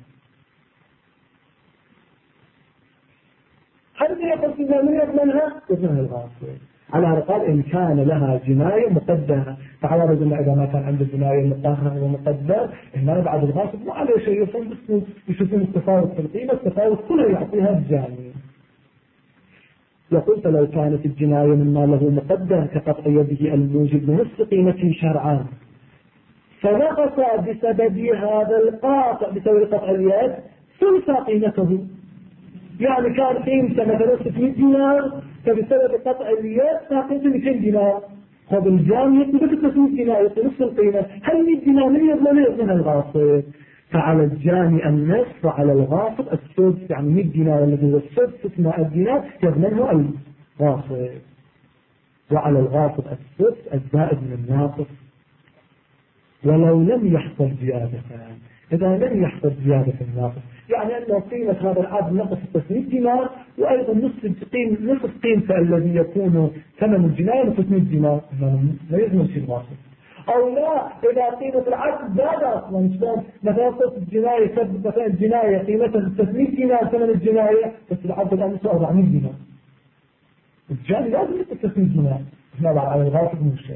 S2: هل 150 دينار من يضمنها؟ يضمنها الغاصب. على هذا قال إن كان لها جناية مقدرة. فعلى رجل إذا ما كان عنده جناية مقدرة ومقدر هنا بعد الغاصب ما عليه شيء يشوفون التفاوت في القيمة التفاوت كله يعطيها الجاني. يقول فلو كانت الجناية مما له مقدر كقطع يده الموجب بنصف قيمته شرعا فنقص بسبب هذا القاطع بسبب قطع اليد ثلث قيمته. يعني كان قيمته مثلا 600 دينار فبسبب قطع اليد ساقيته 200 دينار. طب الجاني يكون بس 300 دينار يكون نصف القيمة. هل 100 دينار من يضمن الغاصب؟ فعلى الجاني النصف وعلى الغاصب السدس. يعني 100 دينار الذي هو السدس 600 دينار يضمنه الغاصب. وعلى الغاصب السدس الزائد من الناقص ولو لم يحصل زيادة. إذا لم يحصل زيادة في الناقص يعني أنه قيمة هذا العبد نقص 300 دينار وأيضا نصف قيمته الذي يكون ثمن الجناية 300 دينار لا يضمن شيء الغاصب. أو لا إذا قيمة العبد زاد أصلا مثلا قصة الجناية مثلا الجناية قيمتها 300 دينار ثمن الجناية بس العبد الآن 400 دينار الجاني لازم يتصل جناية هنا على الغاصب من الشيء.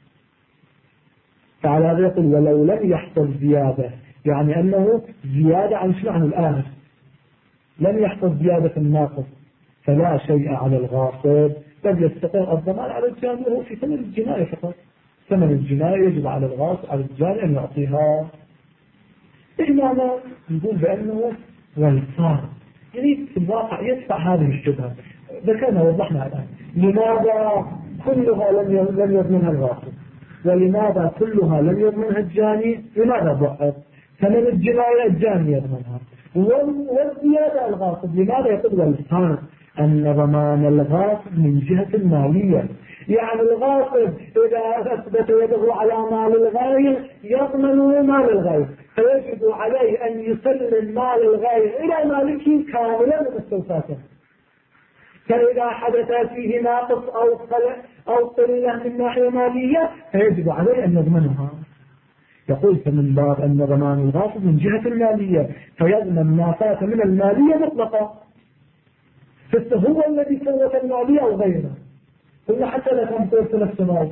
S2: فعلى هذا يقول ولو لم يحصل زيادة، يعني أنه زيادة عن شنو؟ عن الآخر، لم يحصل زيادة الناقص فلا شيء على الغاصب، بل يستقر الضمان على الجاني وهو في ثمن الجناية فقط. ثمن الجناية يجب على الغاصب على الجاني أن يعطيها. إحنا نقول بأنه والصار يعني في الواقع يدفع هذه الشبهة. ذكرنا وضحنا الآن لماذا كلها لم يضمنها الغاصب، ولماذا كلها لم يضمنها الجاني؟ لماذا ضعف؟ ثمن الجناية الجاني يضمنها، والزيادة الغاصب. لماذا يقول والصار؟ أن ضمان الغاصب من جهة المالية، يعني الغاصب إذا أثبت يده على مال الغير يضمن مال الغير، فيجب عليه أن يسلم مال الغير إلى مالكه كاملا مستوفاته. فإذا حدث فيه ناقص أو قلة من ناحية مالية فيجب عليه أن يضمنها. يقول فمن باب أن ضمان الغاصب من جهة المالية فيضمن ما فات من المالية مطلقا، فهو الذي فوت المالية أو غيره. قلنا حتى لا كان فوت 3 سنوات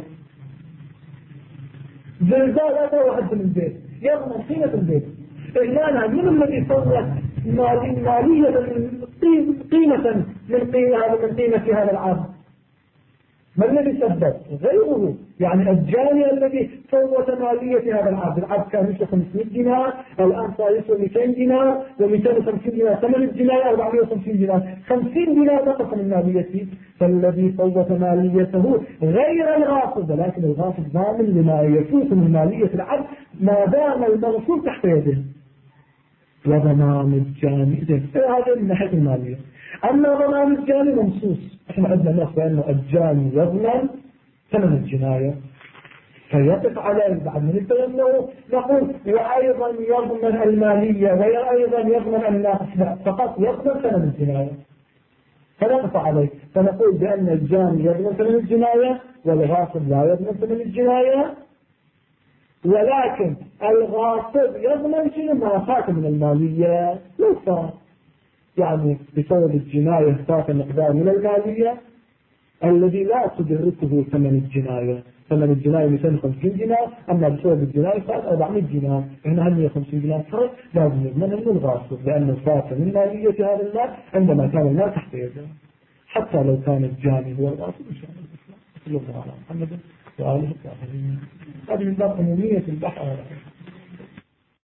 S2: زلزال هذا واحد من البيت يضمن قيمة البيت. إجمالا من الذي فوت مالية قيمة من قيمة هذا العام؟ ما الذي سبب؟ غيره، يعني الجاني الذي فوت مالية هذا العبد. العبد كان يسوى 500 دينار، الآن صار يسوى 200 دينار و250 دينار. ثمن الجناية 450 دينار، 50 دينار نقص من ماليته. فالذي فوت ماليته غير الغاصب، ولكن الغاصب ضامن لما يفوت من مالية العبد ما دام المغصوب تحت يده. وضمان الجاني هذا من ناحية المالية. أما ضمان الجاني منصوص، احنا عندنا نص بأنه الجاني يضمن ثمن الجناية فيقف عليه. بعد من أنه نقول وأيضا يضمن المالية وأيضا يضمن الناقص، فقط يضمن ثمن الجناية فنقف عليه. فنقول بأن الجاني يضمن ثمن الجناية والغاصب لا يضمن ثمن الجناية، ولكن الغاصب يضمن شيء ما فات من المالية لو صار، يعني بسبب الجناية فات مقدار من المالية الذي لا تدركه ثمن الجناية. ثمن الجناية 250 دينار، أما بسبب الجناية فات 400 دينار، هنا 150 دينار فرق لازم يضمنه الغاصب، لأنه فات من مالية هذا المال عندما كان المال تحت يده، حتى لو كان الجاني هو الغاصب. إن شاء الله. صلى الله على محمد وآله الطاهرين. هذه من باب عمومية البحث.